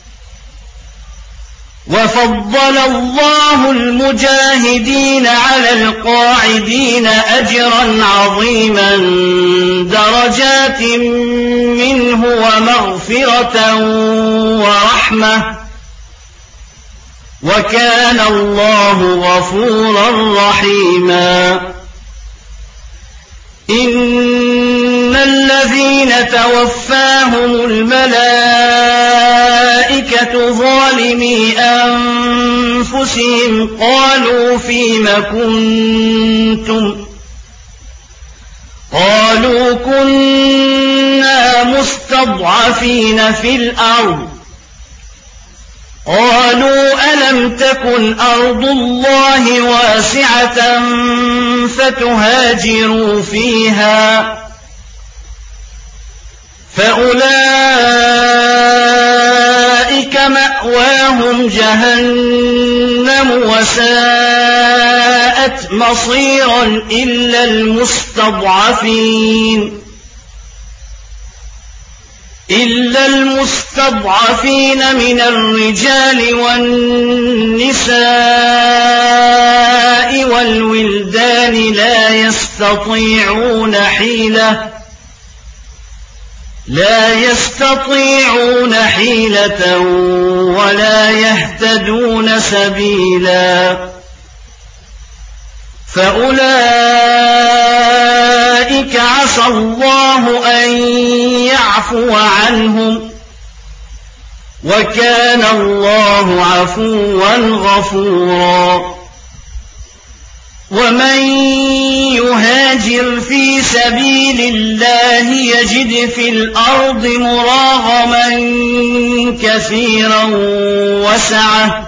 وفضل الله المجاهدين على القاعدين أجرا عظيما درجات منه ومغفرة ورحمة وكان الله غفورا رحيما إن الذين توفاهم الملائكة ظالمي أنفسهم قالوا فيم كنتم قالوا كنا مستضعفين في الأرض قالوا ألم تكن أرض الله واسعة فتهاجروا فيها فأولئك مأواهم جهنم وساءت مصيرا إلا المستضعفين من الرجال والنساء والولدان لا يستطيعون حيلة ولا يهتدون سبيلا فأولئك عسى الله أن يعفو عنهم وكان الله عفوا غفورا ومن يهاجر في سبيل الله يجد في الأرض مراغما كثيرا وسعة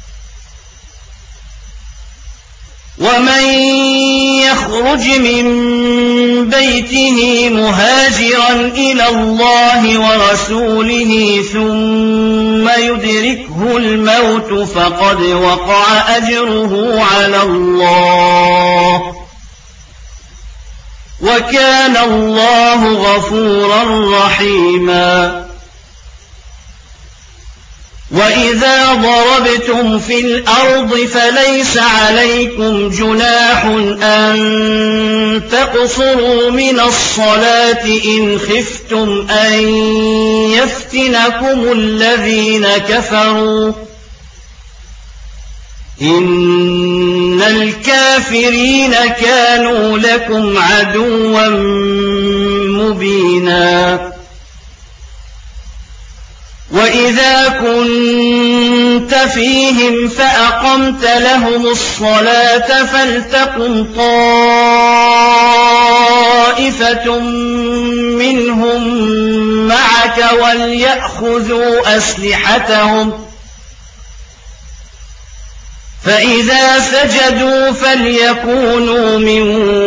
ومن يخرج من بيته مهاجرا إلى الله ورسوله ثم يدركه الموت فقد وقع أجره على الله وكان الله غفورا رحيما وإذا ضربتم في الأرض فليس عليكم جناح أن تقصروا من الصلاة إن خفتم أن يفتنكم الذين كفروا إن الكافرين كانوا لكم عدوا مبينا وإذا كنت فيهم فأقمت لهم الصلاة فلتقم طائفة منهم معك وليأخذوا أسلحتهم فإذا سجدوا فليكونوا من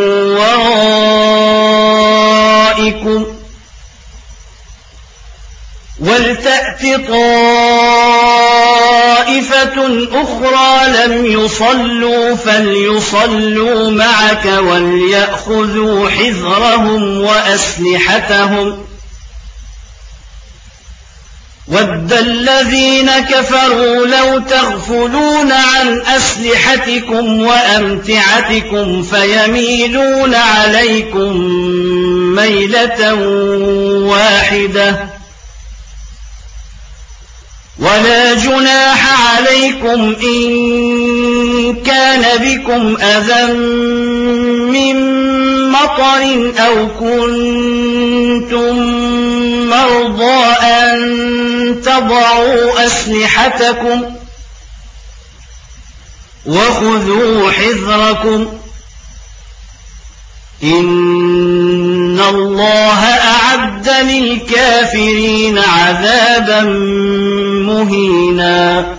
ورائكم ولتأت طائفة أخرى لم يصلوا فليصلوا معك وليأخذوا حذرهم وأسلحتهم ود الذين كفروا لو تغفلون عن أسلحتكم وأمتعتكم فيميلون عليكم ميلة واحدة ولا جناح عليكم إن كان بكم أذى من مطر أو كنتم مرضى أن تضعوا أسلحتكم وخذوا حذركم إن الله أعد للكافرين عذابا مهينا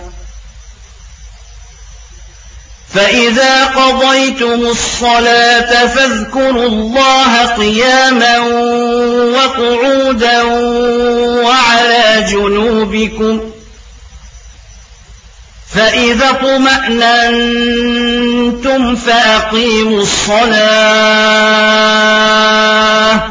فإذا قضيتم الصلاة فاذكروا الله قياما وقعودا وعلى جنوبكم فإذا اطمأننتم فأقيموا الصلاة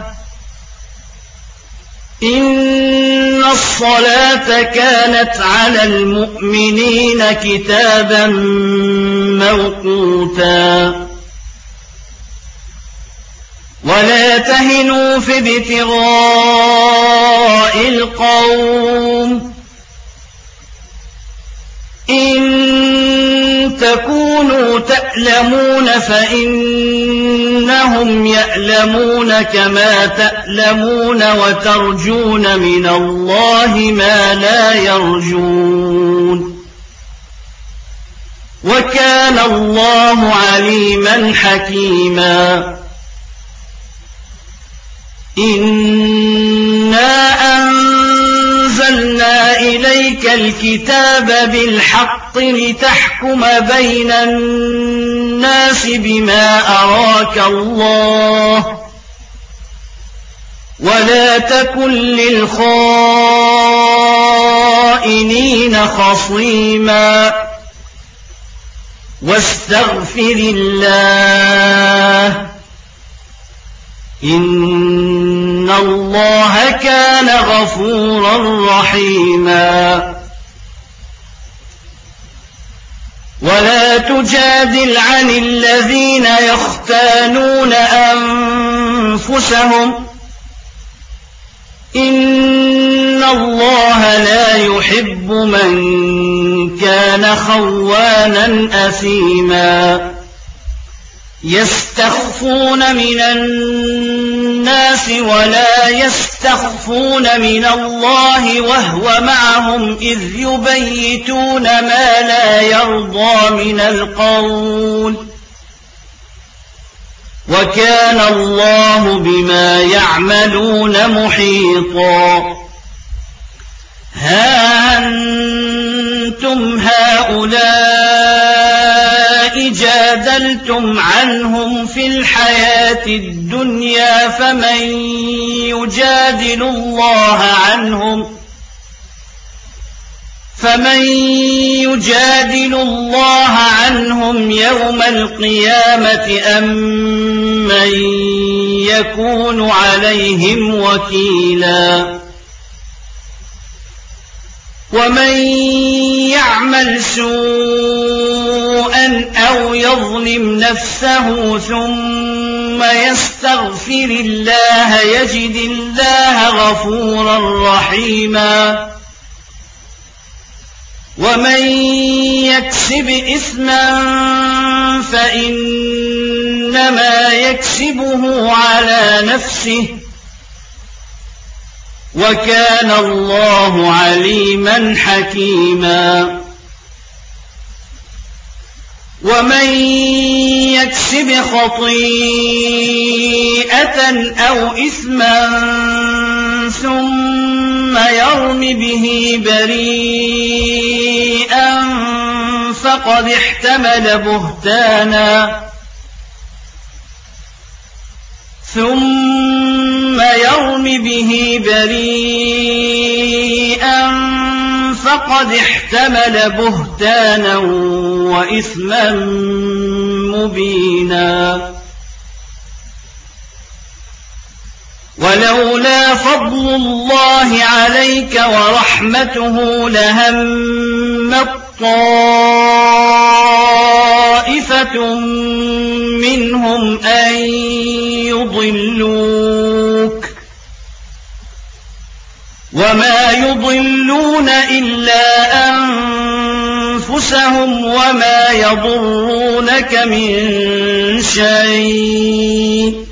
إن الصلاة كانت على المؤمنين كتابا موقوتا ولا تهنوا في ابتغاء القوم إن تكونوا تألمون فإنهم يألمون كما تألمون وترجون من الله ما لا يرجون وكان الله عليما حكيما إنا أنزلنا إليك الكتاب بالحق لتحكم بين الناس بما أراك الله ولا تكن للخائنين خصيما واستغفر الله إن الله كان غفورا رحيما ولا تجادل عن الذين يختانون أنفسهم إن الله لا يحب من كان خوانا أثيما يستخفون من الناس ولا يستخفون من الله وهو معهم إذ يبيتون ما لا يرضى من القول وكان الله بما يعملون محيطا ها أنتم هؤلاء جادلتم عنهم في الحياة الدنيا فمن يجادل الله عنهم يوم القيامة أم من يكون عليهم وكيلا ومن يعمل سوءا أو يظلم نفسه ثم يستغفر الله يجد الله غفورا رحيما ومن يكسب إثما فإنما يكسبه على نفسه وكان الله عليما حكيما ومن يكسب خطيئة أو إثما ثم يرم به بريئا فقد احتمل بهتانا وإثما مبينا ولولا فضل الله عليك ورحمته لهمت طائفة منهم أن يضلوك وما يضلون إلا أنفسهم وما يضرونك من شيء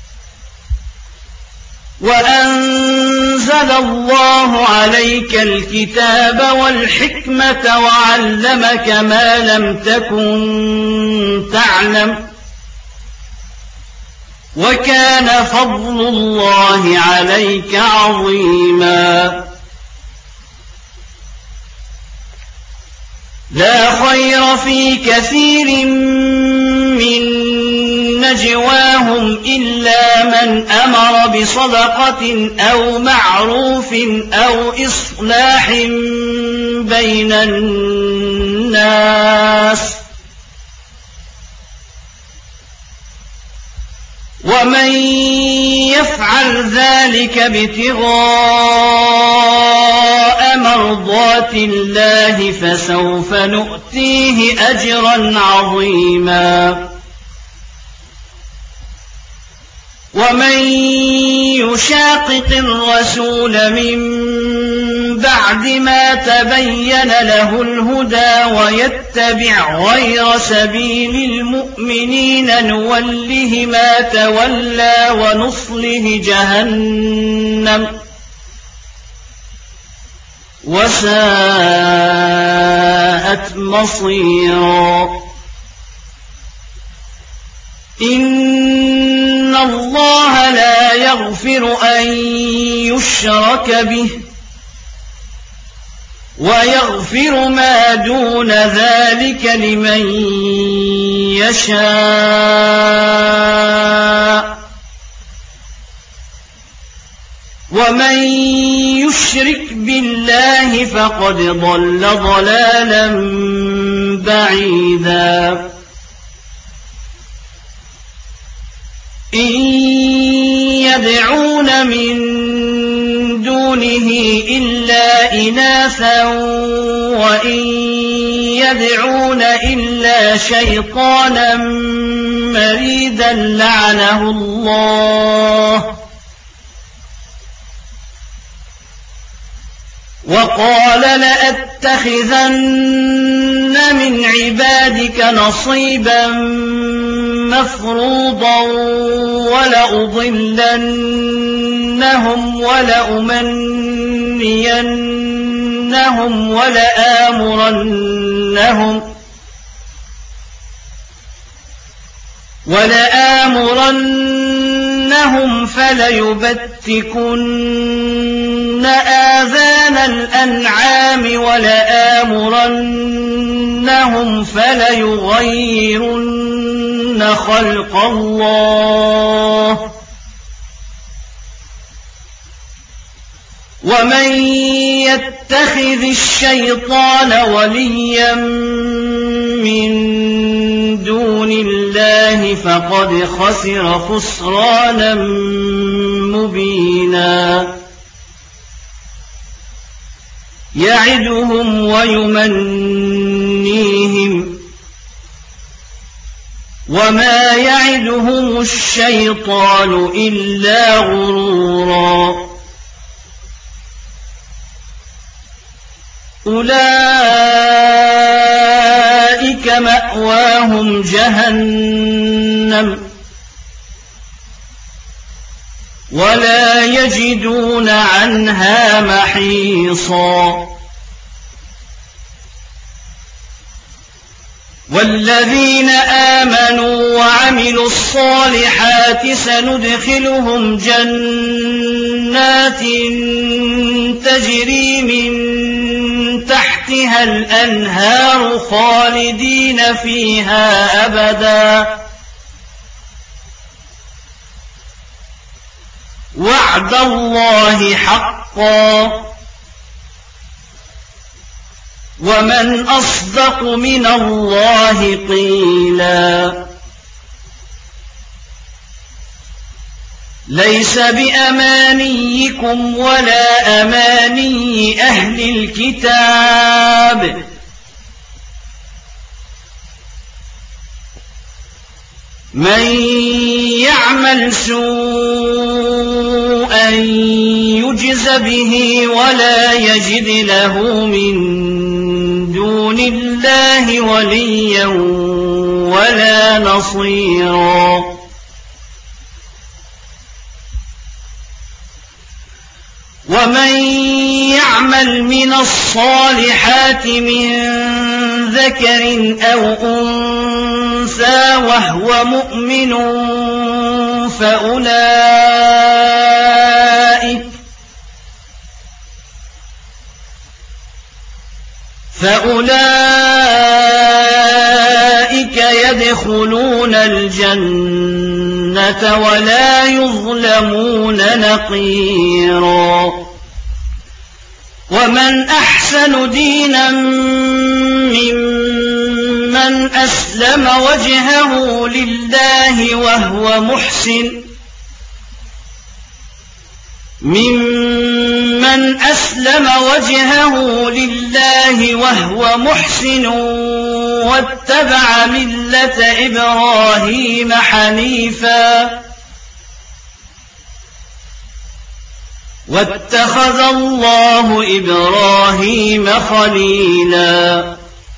وأنزل الله عليك الكتاب والحكمة وعلمك ما لم تكن تعلم وكان فضل الله عليك عظيما لا خير في كثير من نجواهم إلا من أمر بصدقة أو معروف أو إصلاح بين الناس ومن يفعل ذلك ابتغاء مرضات الله فسوف نؤتيه أجرا عظيما ومن يشاقق الرسول من بعد ما تبين له الهدى ويتبع غير سبيل المؤمنين نوله ما تولى ونصله جهنم وساءت مصيرا إن الله لا لا يغفر أن يشرك به ويغفر ما دون ذلك لمن يشاء ومن يشرك بالله فقد ضل ضلالا بعيدا إن يدعون من دونه إلا إناثا وإن يدعون إلا شيطانا مريدا لعنه الله وقال لأتخذن من عبادك نصيبا مفروضا ولأضلنهم ولأمنينهم ولآمرنهم فليبتكن آذان الأنعام ولآمرنهم فليغيرن خلق الله ومن يتخذ الشيطان وليا من دون الله فقد خسر خسرانا مبينا يعدهم ويمنيهم وما يعدهم الشيطان إلا غرورا أولئك مأواهم جهنم ولا يجدون عنها محيصا والذين آمنوا وعملوا الصالحات سندخلهم جنات تجري من تحتها الأنهار خالدين فيها أبدا وعد الله حقا ومن أصدق من الله قيلا ليس بأمانيكم ولا أماني أهل الكتاب من يعمل سوءا يجز به ولا يجد له من دون الله وليا ولا نصيرا ومن يعمل من الصالحات من ذكر أو أنثى وهو مؤمن فأولئك يدخلون الجنة ولا يظلمون نقيرا ومن أحسن دينا ممن أسلم وجهه لله وهو محسن واتبع ملة إبراهيم حنيفا واتخذ الله إبراهيم خليلا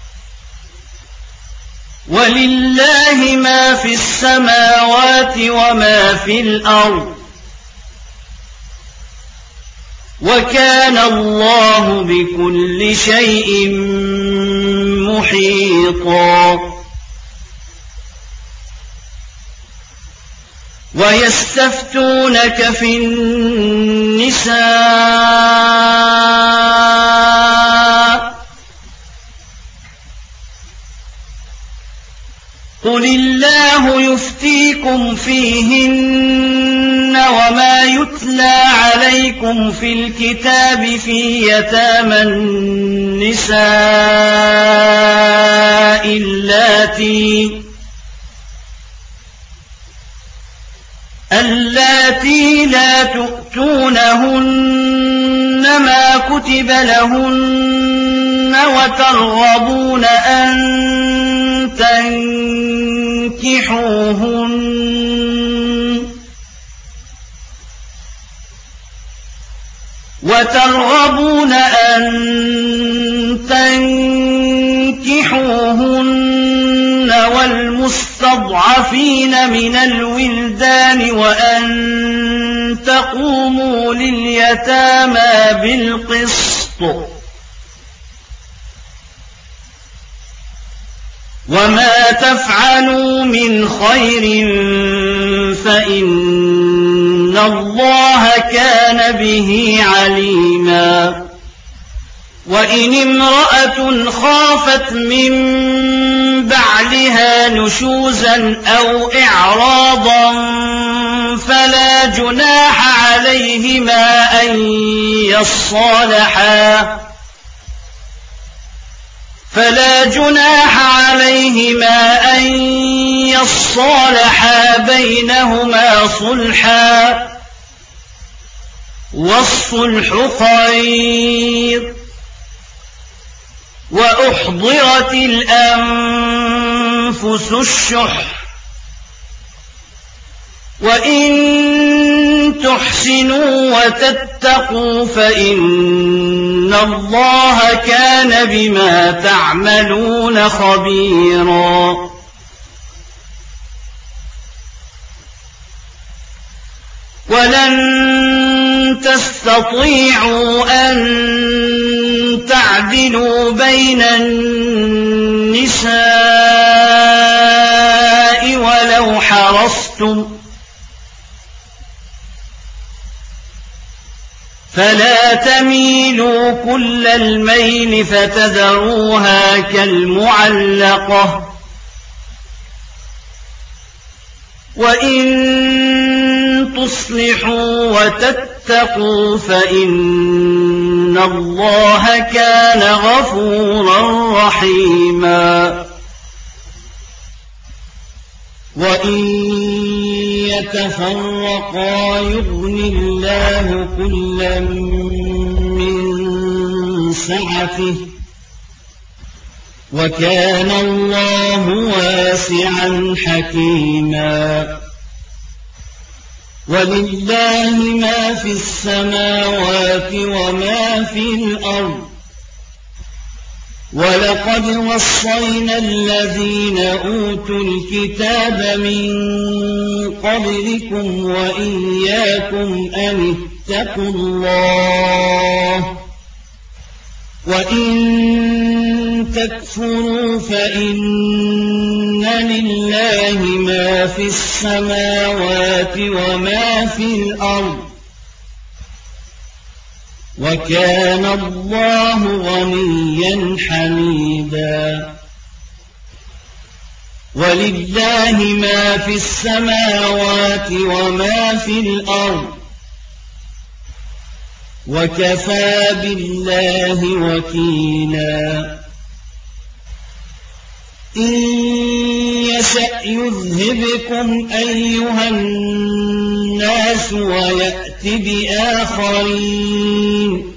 ولله ما في السماوات وما في الأرض وكان الله بكل شيء محيطا ويستفتونك في النساء قل الله يفتيكم فيهن وما يتلى عليكم في الكتاب في يتامى النساء اللاتي لا تؤتونهن ما كتب لهن وترغبون أن تنكحوهن والمستضعفين من الولدان وأن تقوموا لليتامى بالقسط وما تفعلوا من خير فإن الله كان به عليما وإن امرأة خافت من بعلها نشوزا أو إعراضا فلا جناح عليهما أن يصالحا بينهما صلحا والصلح خير وأحضرت الأنفس الشح وإن تحسنوا وتتقوا فإن الله كان بما تعملون خبيرا ولن تستطيعوا أن تعدلوا بين النساء ولو حرصتم فلا تميلوا كل الميل فتذروها كالمعلقة وإن تصلحوا وتتقوا فإن الله كان غفورا رحيما وإن يتفرقا يغن الله كلا من سعته وكان الله واسعا حكيما ولله ما في السماوات وما في الأرض ولقد وصينا الذين أوتوا الكتاب من قبلكم وإياكم أن اتقوا الله وإن تكفروا فإن لله ما في السماوات وما في الأرض وكان الله غنيا حميدا ولله ما في السماوات وما في الأرض وكفى بالله وكيلا إن يشأ يذهبكم أيها الناس ويأت بآخرين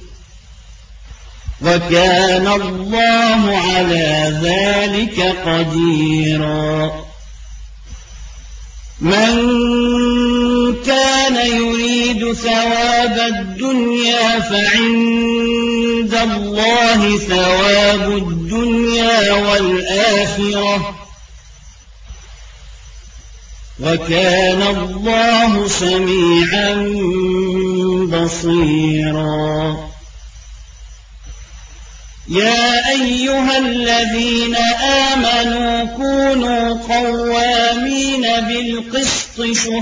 وكان الله على ذلك قديرا من كان يريد ثواب الدنيا فعند الله ثواب الدنيا والآخرة وكان الله سميعا بصيرا يا أيها الذين آمنوا كونوا قوامين بالقسط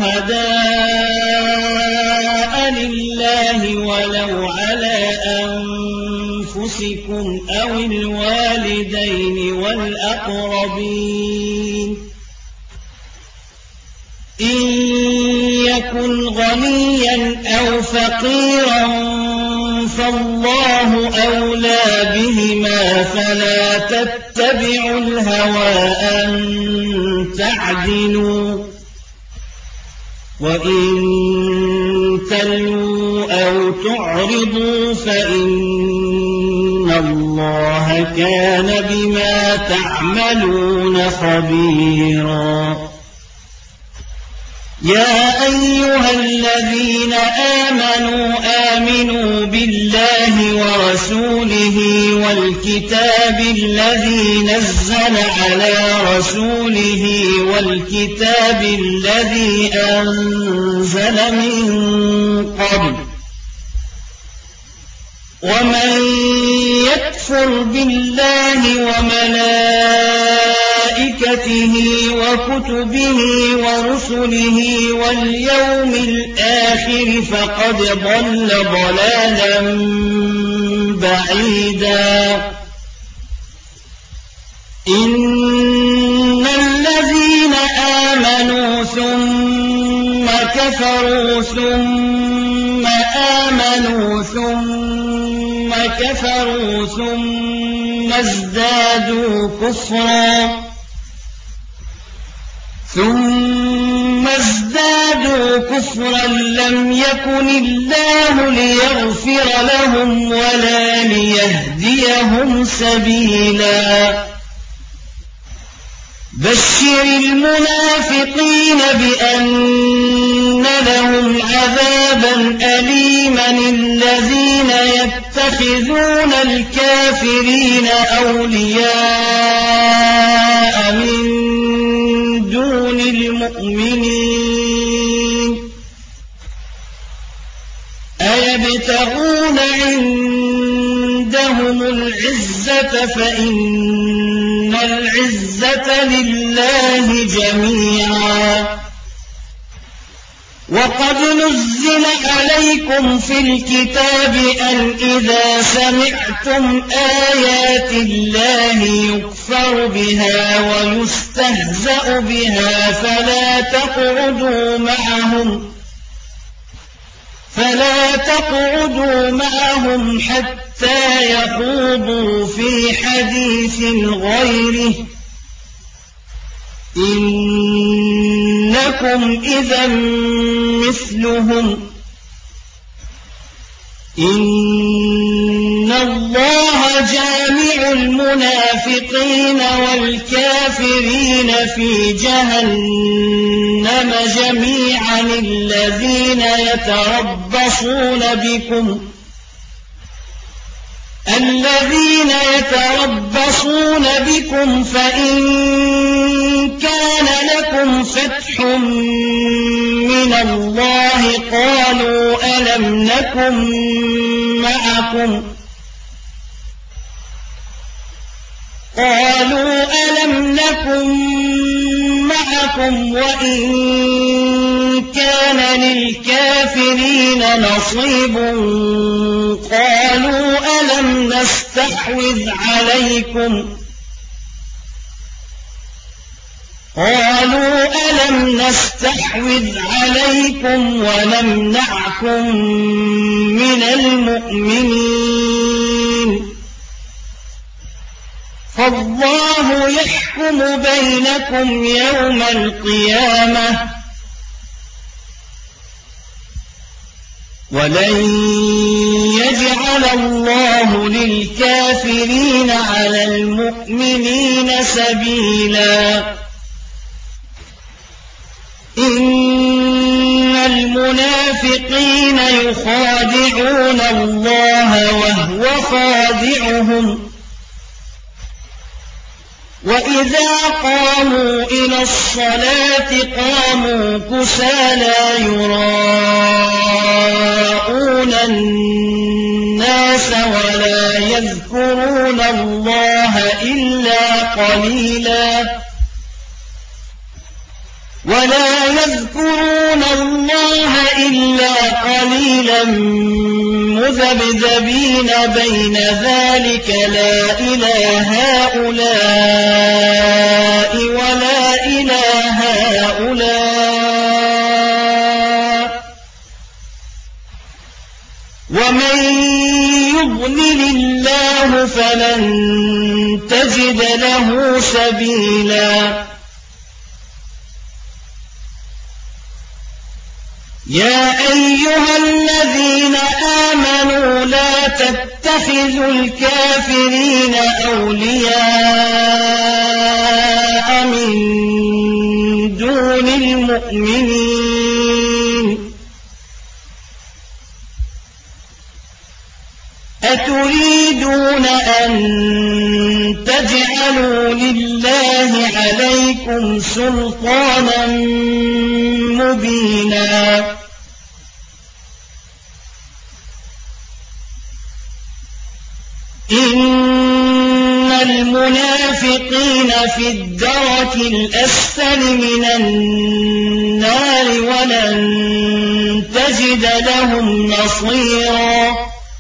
شهداء لله ولو على أنفسكم أو الوالدين والأقربين إن يكن غنيا أو فقيرا فالله أولى بهما فلا تتبعوا الهوى أن تعدلوا وإن تلووا أو تعرضوا فإن الله كان بما تعملون خبيرا يا أيها الذين آمنوا بالله ورسوله والكتاب الذي نزل على رسوله والكتاب الذي أنزل من قبل ومن يكفر بالله وملائكته وكتبه ورسله واليوم الآخر فقد ضل ضلالا بعيدا إن الذين آمنوا ثم كفروا ثم آمنوا ثم كفروا ثم ازدادوا كفرا لم يكن الله ليغفر لهم ولا ليهديهم سبيلا بشر المنافقين بأن لهم عذابا أليما الذين يتخذون الكافرين أولياء من دون المؤمنين أيبتغون عندهم العزة فإن العزة لله جميعا وقد نزل عليكم في الكتاب أن إذا سمعتم آيات الله يكفر بها ويستهزأ بها فلا تقعدوا معهم حتى يخوضوا في حديث غيره إنكم إذا مثلهم إن الله جامع المنافقين والكافرين في جهنم جميعا الذين يتربصون بكم فإن كان لكم فتح من الله قالوا ألم نكن معكم وإن كان للكافرين نصيب قالوا ألم نستحوذ عليكم ونمنعكم من المؤمنين فالله يحكم بينكم يوم القيامة ولن يجعل الله للكافرين على المؤمنين سبيلا إن المنافقين يخادعون الله وهو خادعهم وإذا قاموا إلى الصلاة قاموا كسالى يراءون الناس ولا يذكرون الله إلا قليلا مذبذبين بين ذلك لا إلى هؤلاء ولا إلى هؤلاء ومن يضلل الله فلن تجد له سبيلا. يا أيها الذين آمنوا لا تتخذوا الكافرين أولياء من دون المؤمنين أتريدون أن تجعلوا لله عليكم سلطانا مبينا. إن المنافقين في الدرك الأسفل من النار ولن تجد لهم نصيرا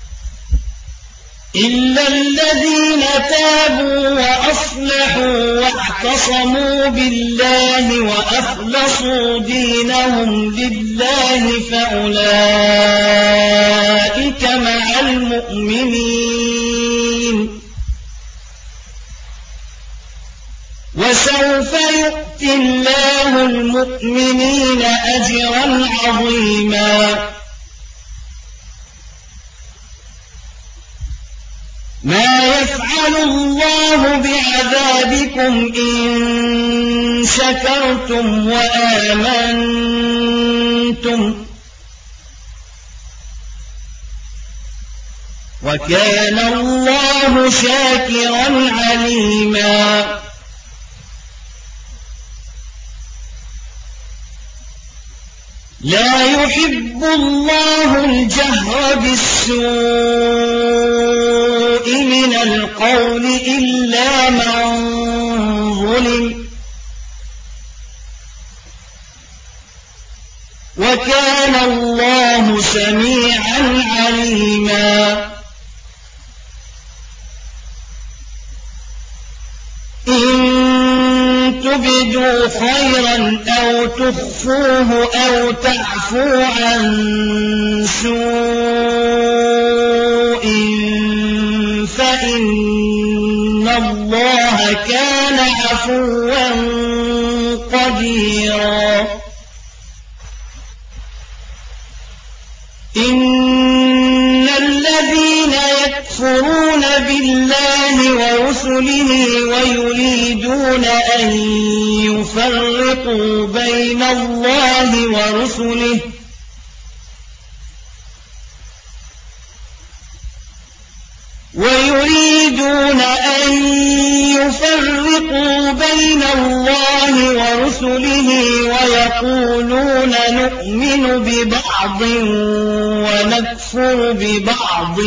إلا الذين تابوا وأصلحوا واعتصموا بالله وأخلصوا دينهم لله فأولئك مع المؤمنين وسوف يؤتي الله المؤمنين أجرا عظيما. ما يفعل الله بعذابكم إن شكرتم وآمنتم وكان الله شاكرا عليما. لا يحب الله الجهر بالسوء من القول إلا من ظلم وكان الله سميعا عليما. تبدوا خيرا أو تخفوه أو تعفو عن سوء فإن الله كان عفوا قديرا. إن الذين يكفرون بالله ورسله ويريدون أن يفرقوا بين الله ورسله ويقولون نؤمن ببعض ونكفر ببعض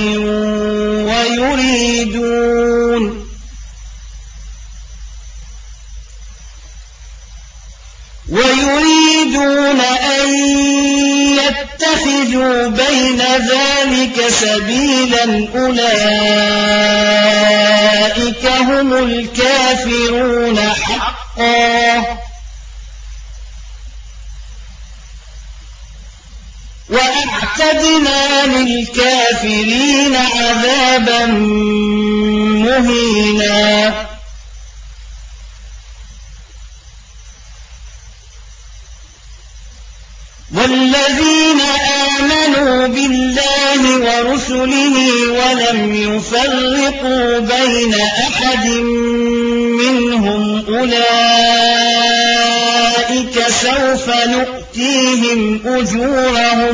ويريدون أن يتخذوا بين ذلك سبيلا أولئك هم الكافرون حقا. وأعتدنا للكافرين عذابا مهينا. والذين آمنوا بالله ورسله ولم يفرقوا بين أحد منهم أولئك سوف نؤتيهم أجورهم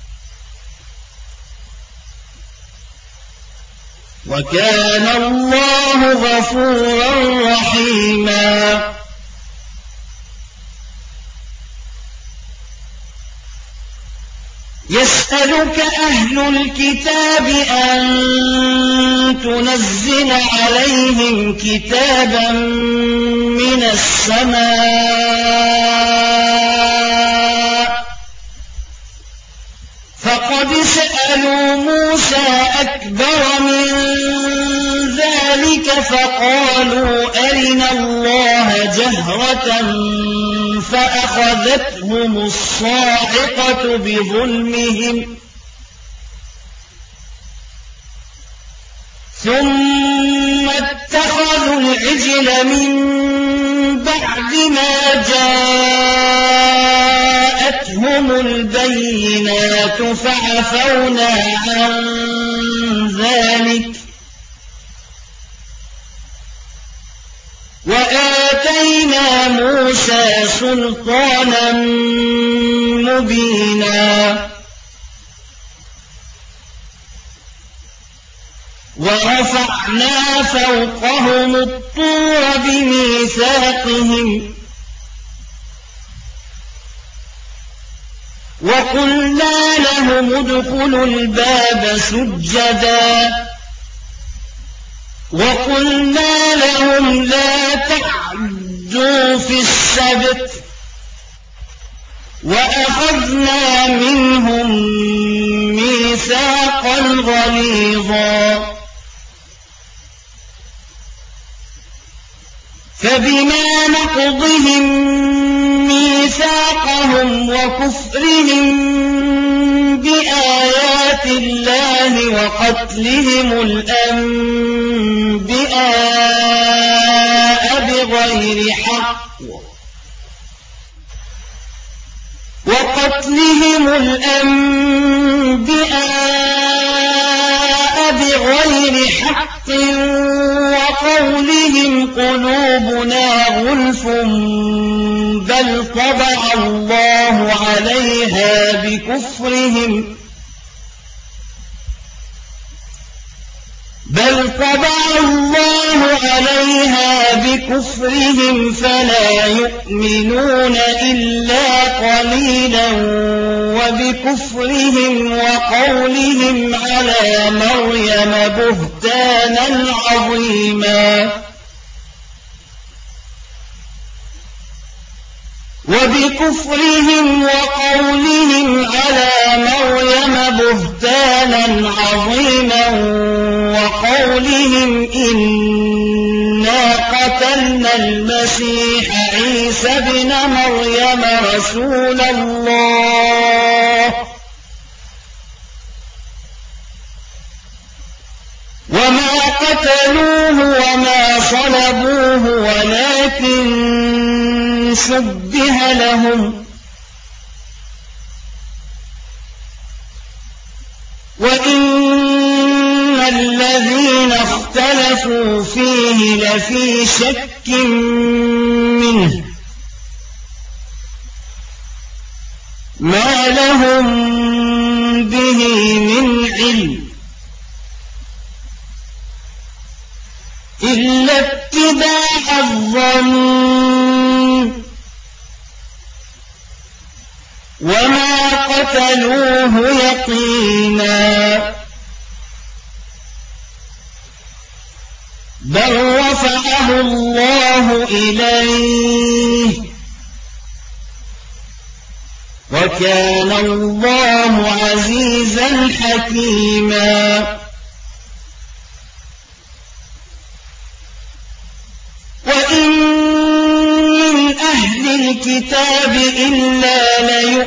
وكان الله غفورا رحيما. يسألك أهل الكتاب أن تنزل عليهم كتابا من السماء فقد سألوا موسى أكبر من ذلك فقالوا أرنا الله جهرة فأخذتهم الصاعقة بظلمهم ثم اتخذوا العجل من بعد ما جاءتهم البينات فعفونا عن ذلك وآتينا موسى سلطانا مبينا ورفعنا فوقهم الطور بميثاقهم وقلنا لهم ادخلوا الباب سجدا وقلنا لهم لا تعدوا في السبت وأخذنا منهم ميثاقا غليظا فبما نقضهم ميثاقهم وكفرهم بآيات الله وقتلهم الأنبياء بغير حق وقولهم قلوبنا غلف بل طبع الله عليها بكفرهم فلا يؤمنون إلا قليلا وبكفرهم وقولهم على مريم بهتانا عظيما وقولهم إنا قتلنا المسيح عيسى ابن مريم رسول الله وما قتلوه وما صلبوه ولكن شبه لهم وإن الذين اختلفوا فيه لفي شك منه ما لهم به من علم إلا اتباع الظن وما قتلوه يقينا بل رفعه الله إليه وكان الله عزيزا حكيما وإن من أهل الكتاب إلا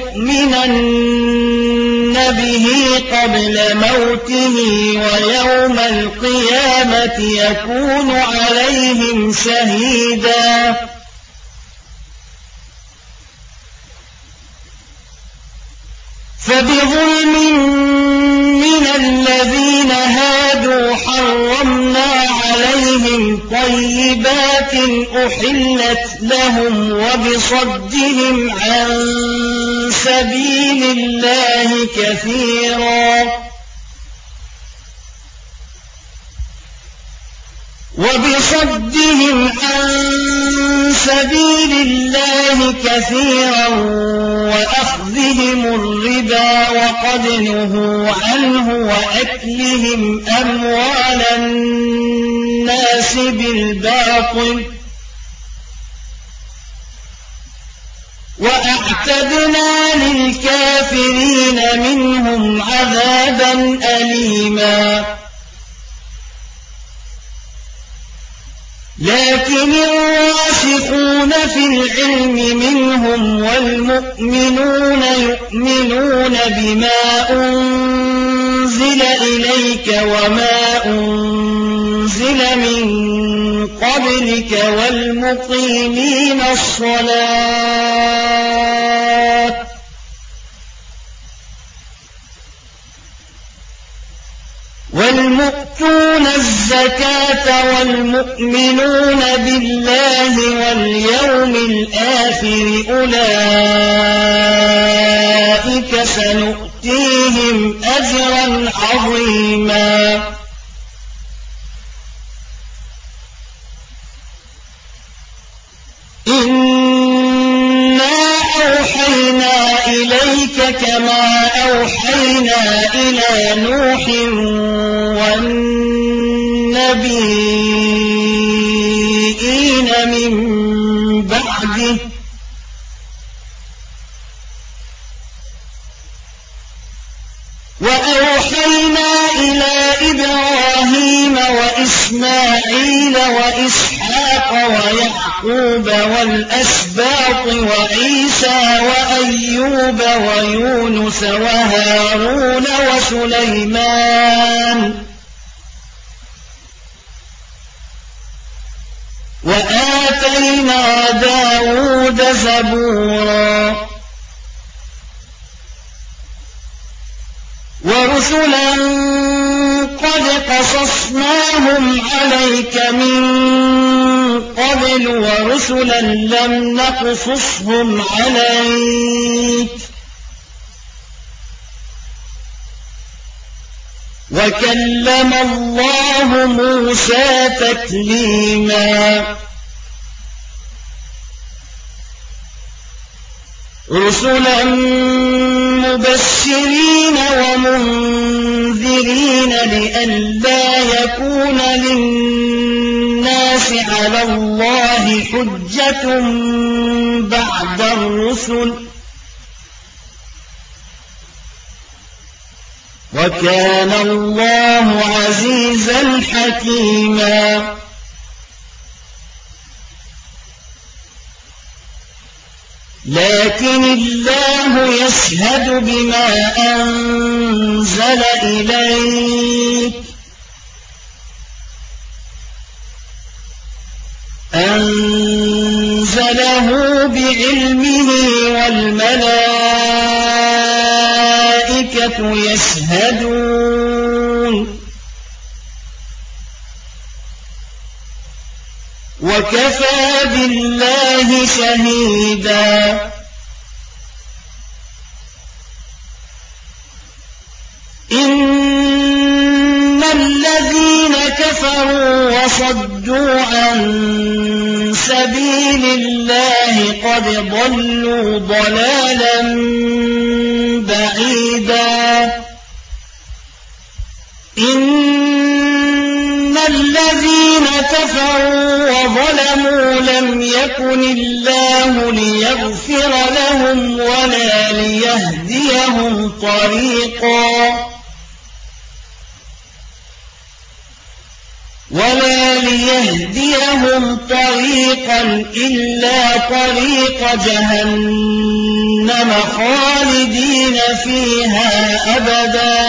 ليؤمنن به قبل موته ويوم القيامة يكون عليهم شهيدا فبظلم من الذين هادوا حرمنا عليهم طيبات أحلت لهم وبصدهم عن سبيل الله كثيرا وأخذهم الربا قد نهوا عنه وأكلهم أموال الناس بالباطل وأعتدنا للكافرين منهم عذابا أليما لكن الراسخون في العلم منهم والمؤمنون يؤمنون بما أنزل إليك وما أنزل من قبلك والمقيمين الصلاة والمؤتون الزكاة والمؤمنون بالله واليوم الآخر أولئك سنؤتيهم أجرا عظيما إنا أوحينا إليك كما أوحينا إلى نوح والنبيين من بعده وأوحينا إلى إبراهيم وإسماعيل وإسحاق ويعقوب والأسباط وعيسى وأيوب ويونس وهارون وسليمان وآتينا داود زبورا ورسلا قد قصصناهم عليك من قبل ورسلا لم نقصصهم عليك وكلم الله موسى تكليما رسلا مبشرين ومنذرين لئلا يكون للناس على الله حجة بعد الرسل وكان الله عزيزا حكيما لكن الله يشهد بما أنزل إليك أنزله بعلمه والملائكة يشهدون وكفى بالله شهيدا إن الذين كفروا وصدوا عن سبيل الله قد ضلوا ضلالا بعيدا إن الذين كفروا وظلموا لم يكن الله ليغفر لهم ولا ليهديهم طريقا إلا طريق جهنم خالدين فيها أبدا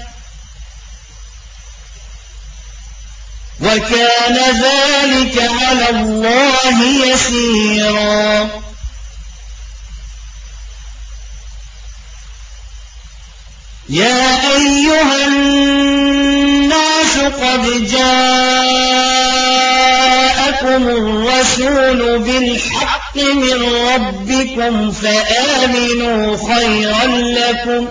وكان ذلك على الله يسيرا يا أيها الناس قد جاءكم الرسول بالحق من ربكم فآمنوا خيرا لكم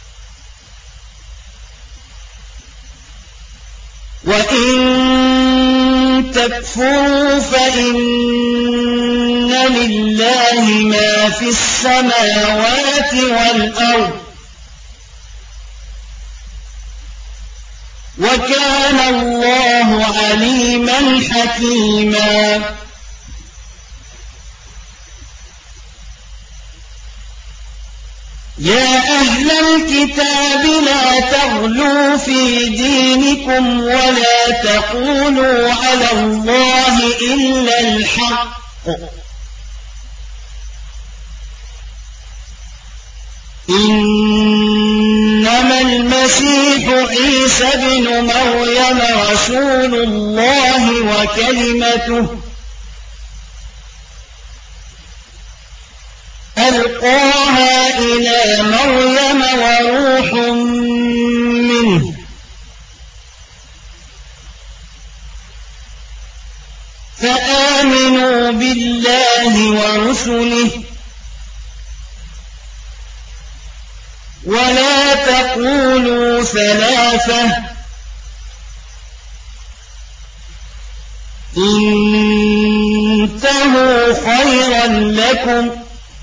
وإن تكفروا فإن لله ما في السماوات والأرض وكان الله عليما حكيما. يا أهل الكتاب لا تغلوا في دينكم ولا تقولوا على الله إلا الحق إنما المسيح عيسى ابن مريم رسول الله وكلمته ألقاها إلى مريم وروح منه فآمنوا بالله ورسله ولا تقولوا ثلاثة انتهوا خيرا لكم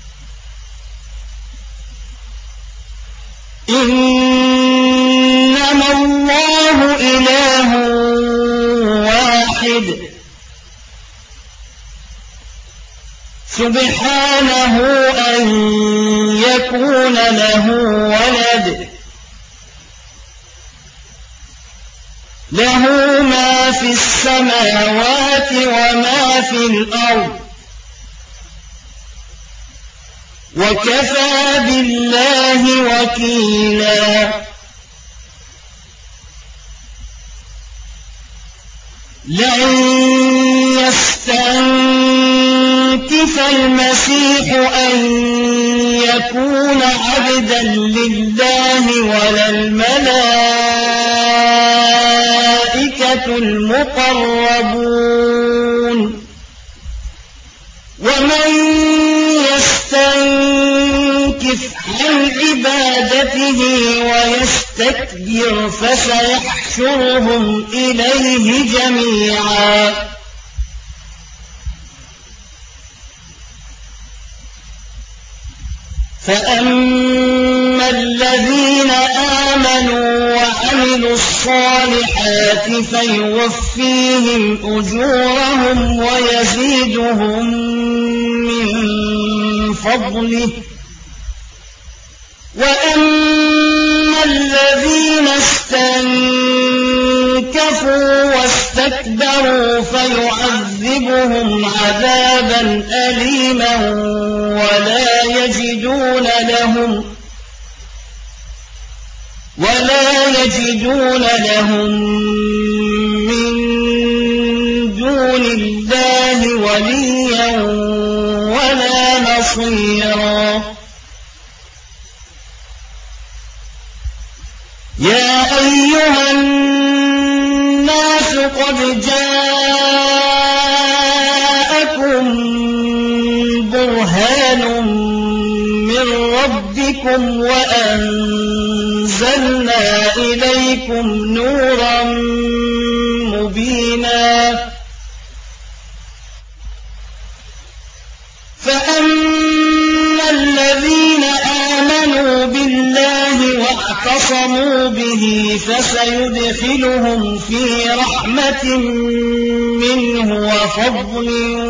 إنما الله إله واحد سبحانه أن يكون له ولد له ما في السماوات وما في الأرض وكفى بالله وكيلا. لن يستنكف المسيح أن يكون عبدا لله ولا الملائكة المقربون ومن يستنكف عن عبادته ويستكبر فسيحشرهم إليه جميعا. فأما الذين آمنوا وعملوا الصالحات فيوفيهم أجورهم ويزيدهم من فضله وأما الذين استنكفوا واستكبروا فيعذبهم عذابا أليما ولا يجدون لهم من دون الله وليا ولا نصيرا. يا أيها الناس قد جاءكم برهان من ربكم وأنزلنا إليكم نورا مبينا. فأما الذين آمنوا بالله واعتصموا به فسيدخلهم في رحمة منه وفضل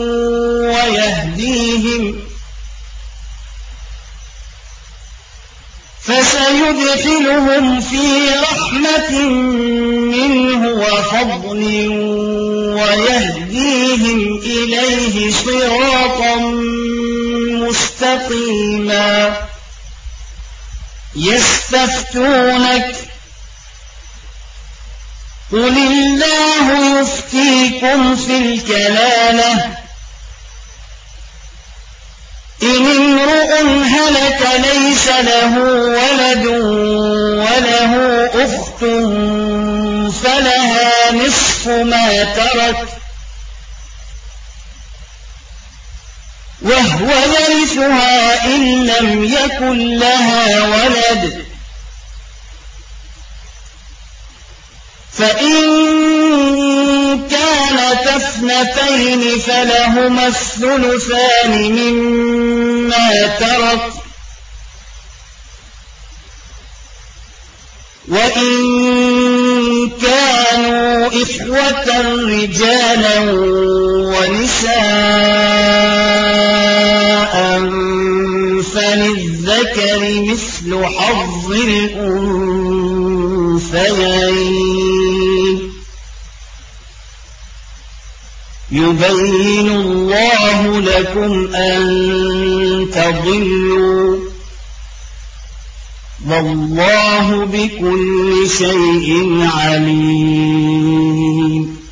ويهديهم إليه صراطا مستقيما. يستفتونك قل الله يفتيكم في الكلالة إن امرؤ هلك ليس له ولد وله أخت فلها نصف ما ترك وهو يرثها إن لم يكن لها ولد فإن كانت اثنتين فلهما الثلثان مما ترك وإن كانوا إخوة رجالا ونساء فللذكر مثل حظ الأنثيين يبين الله لكم أن تضلوا والله بكل شيء عليم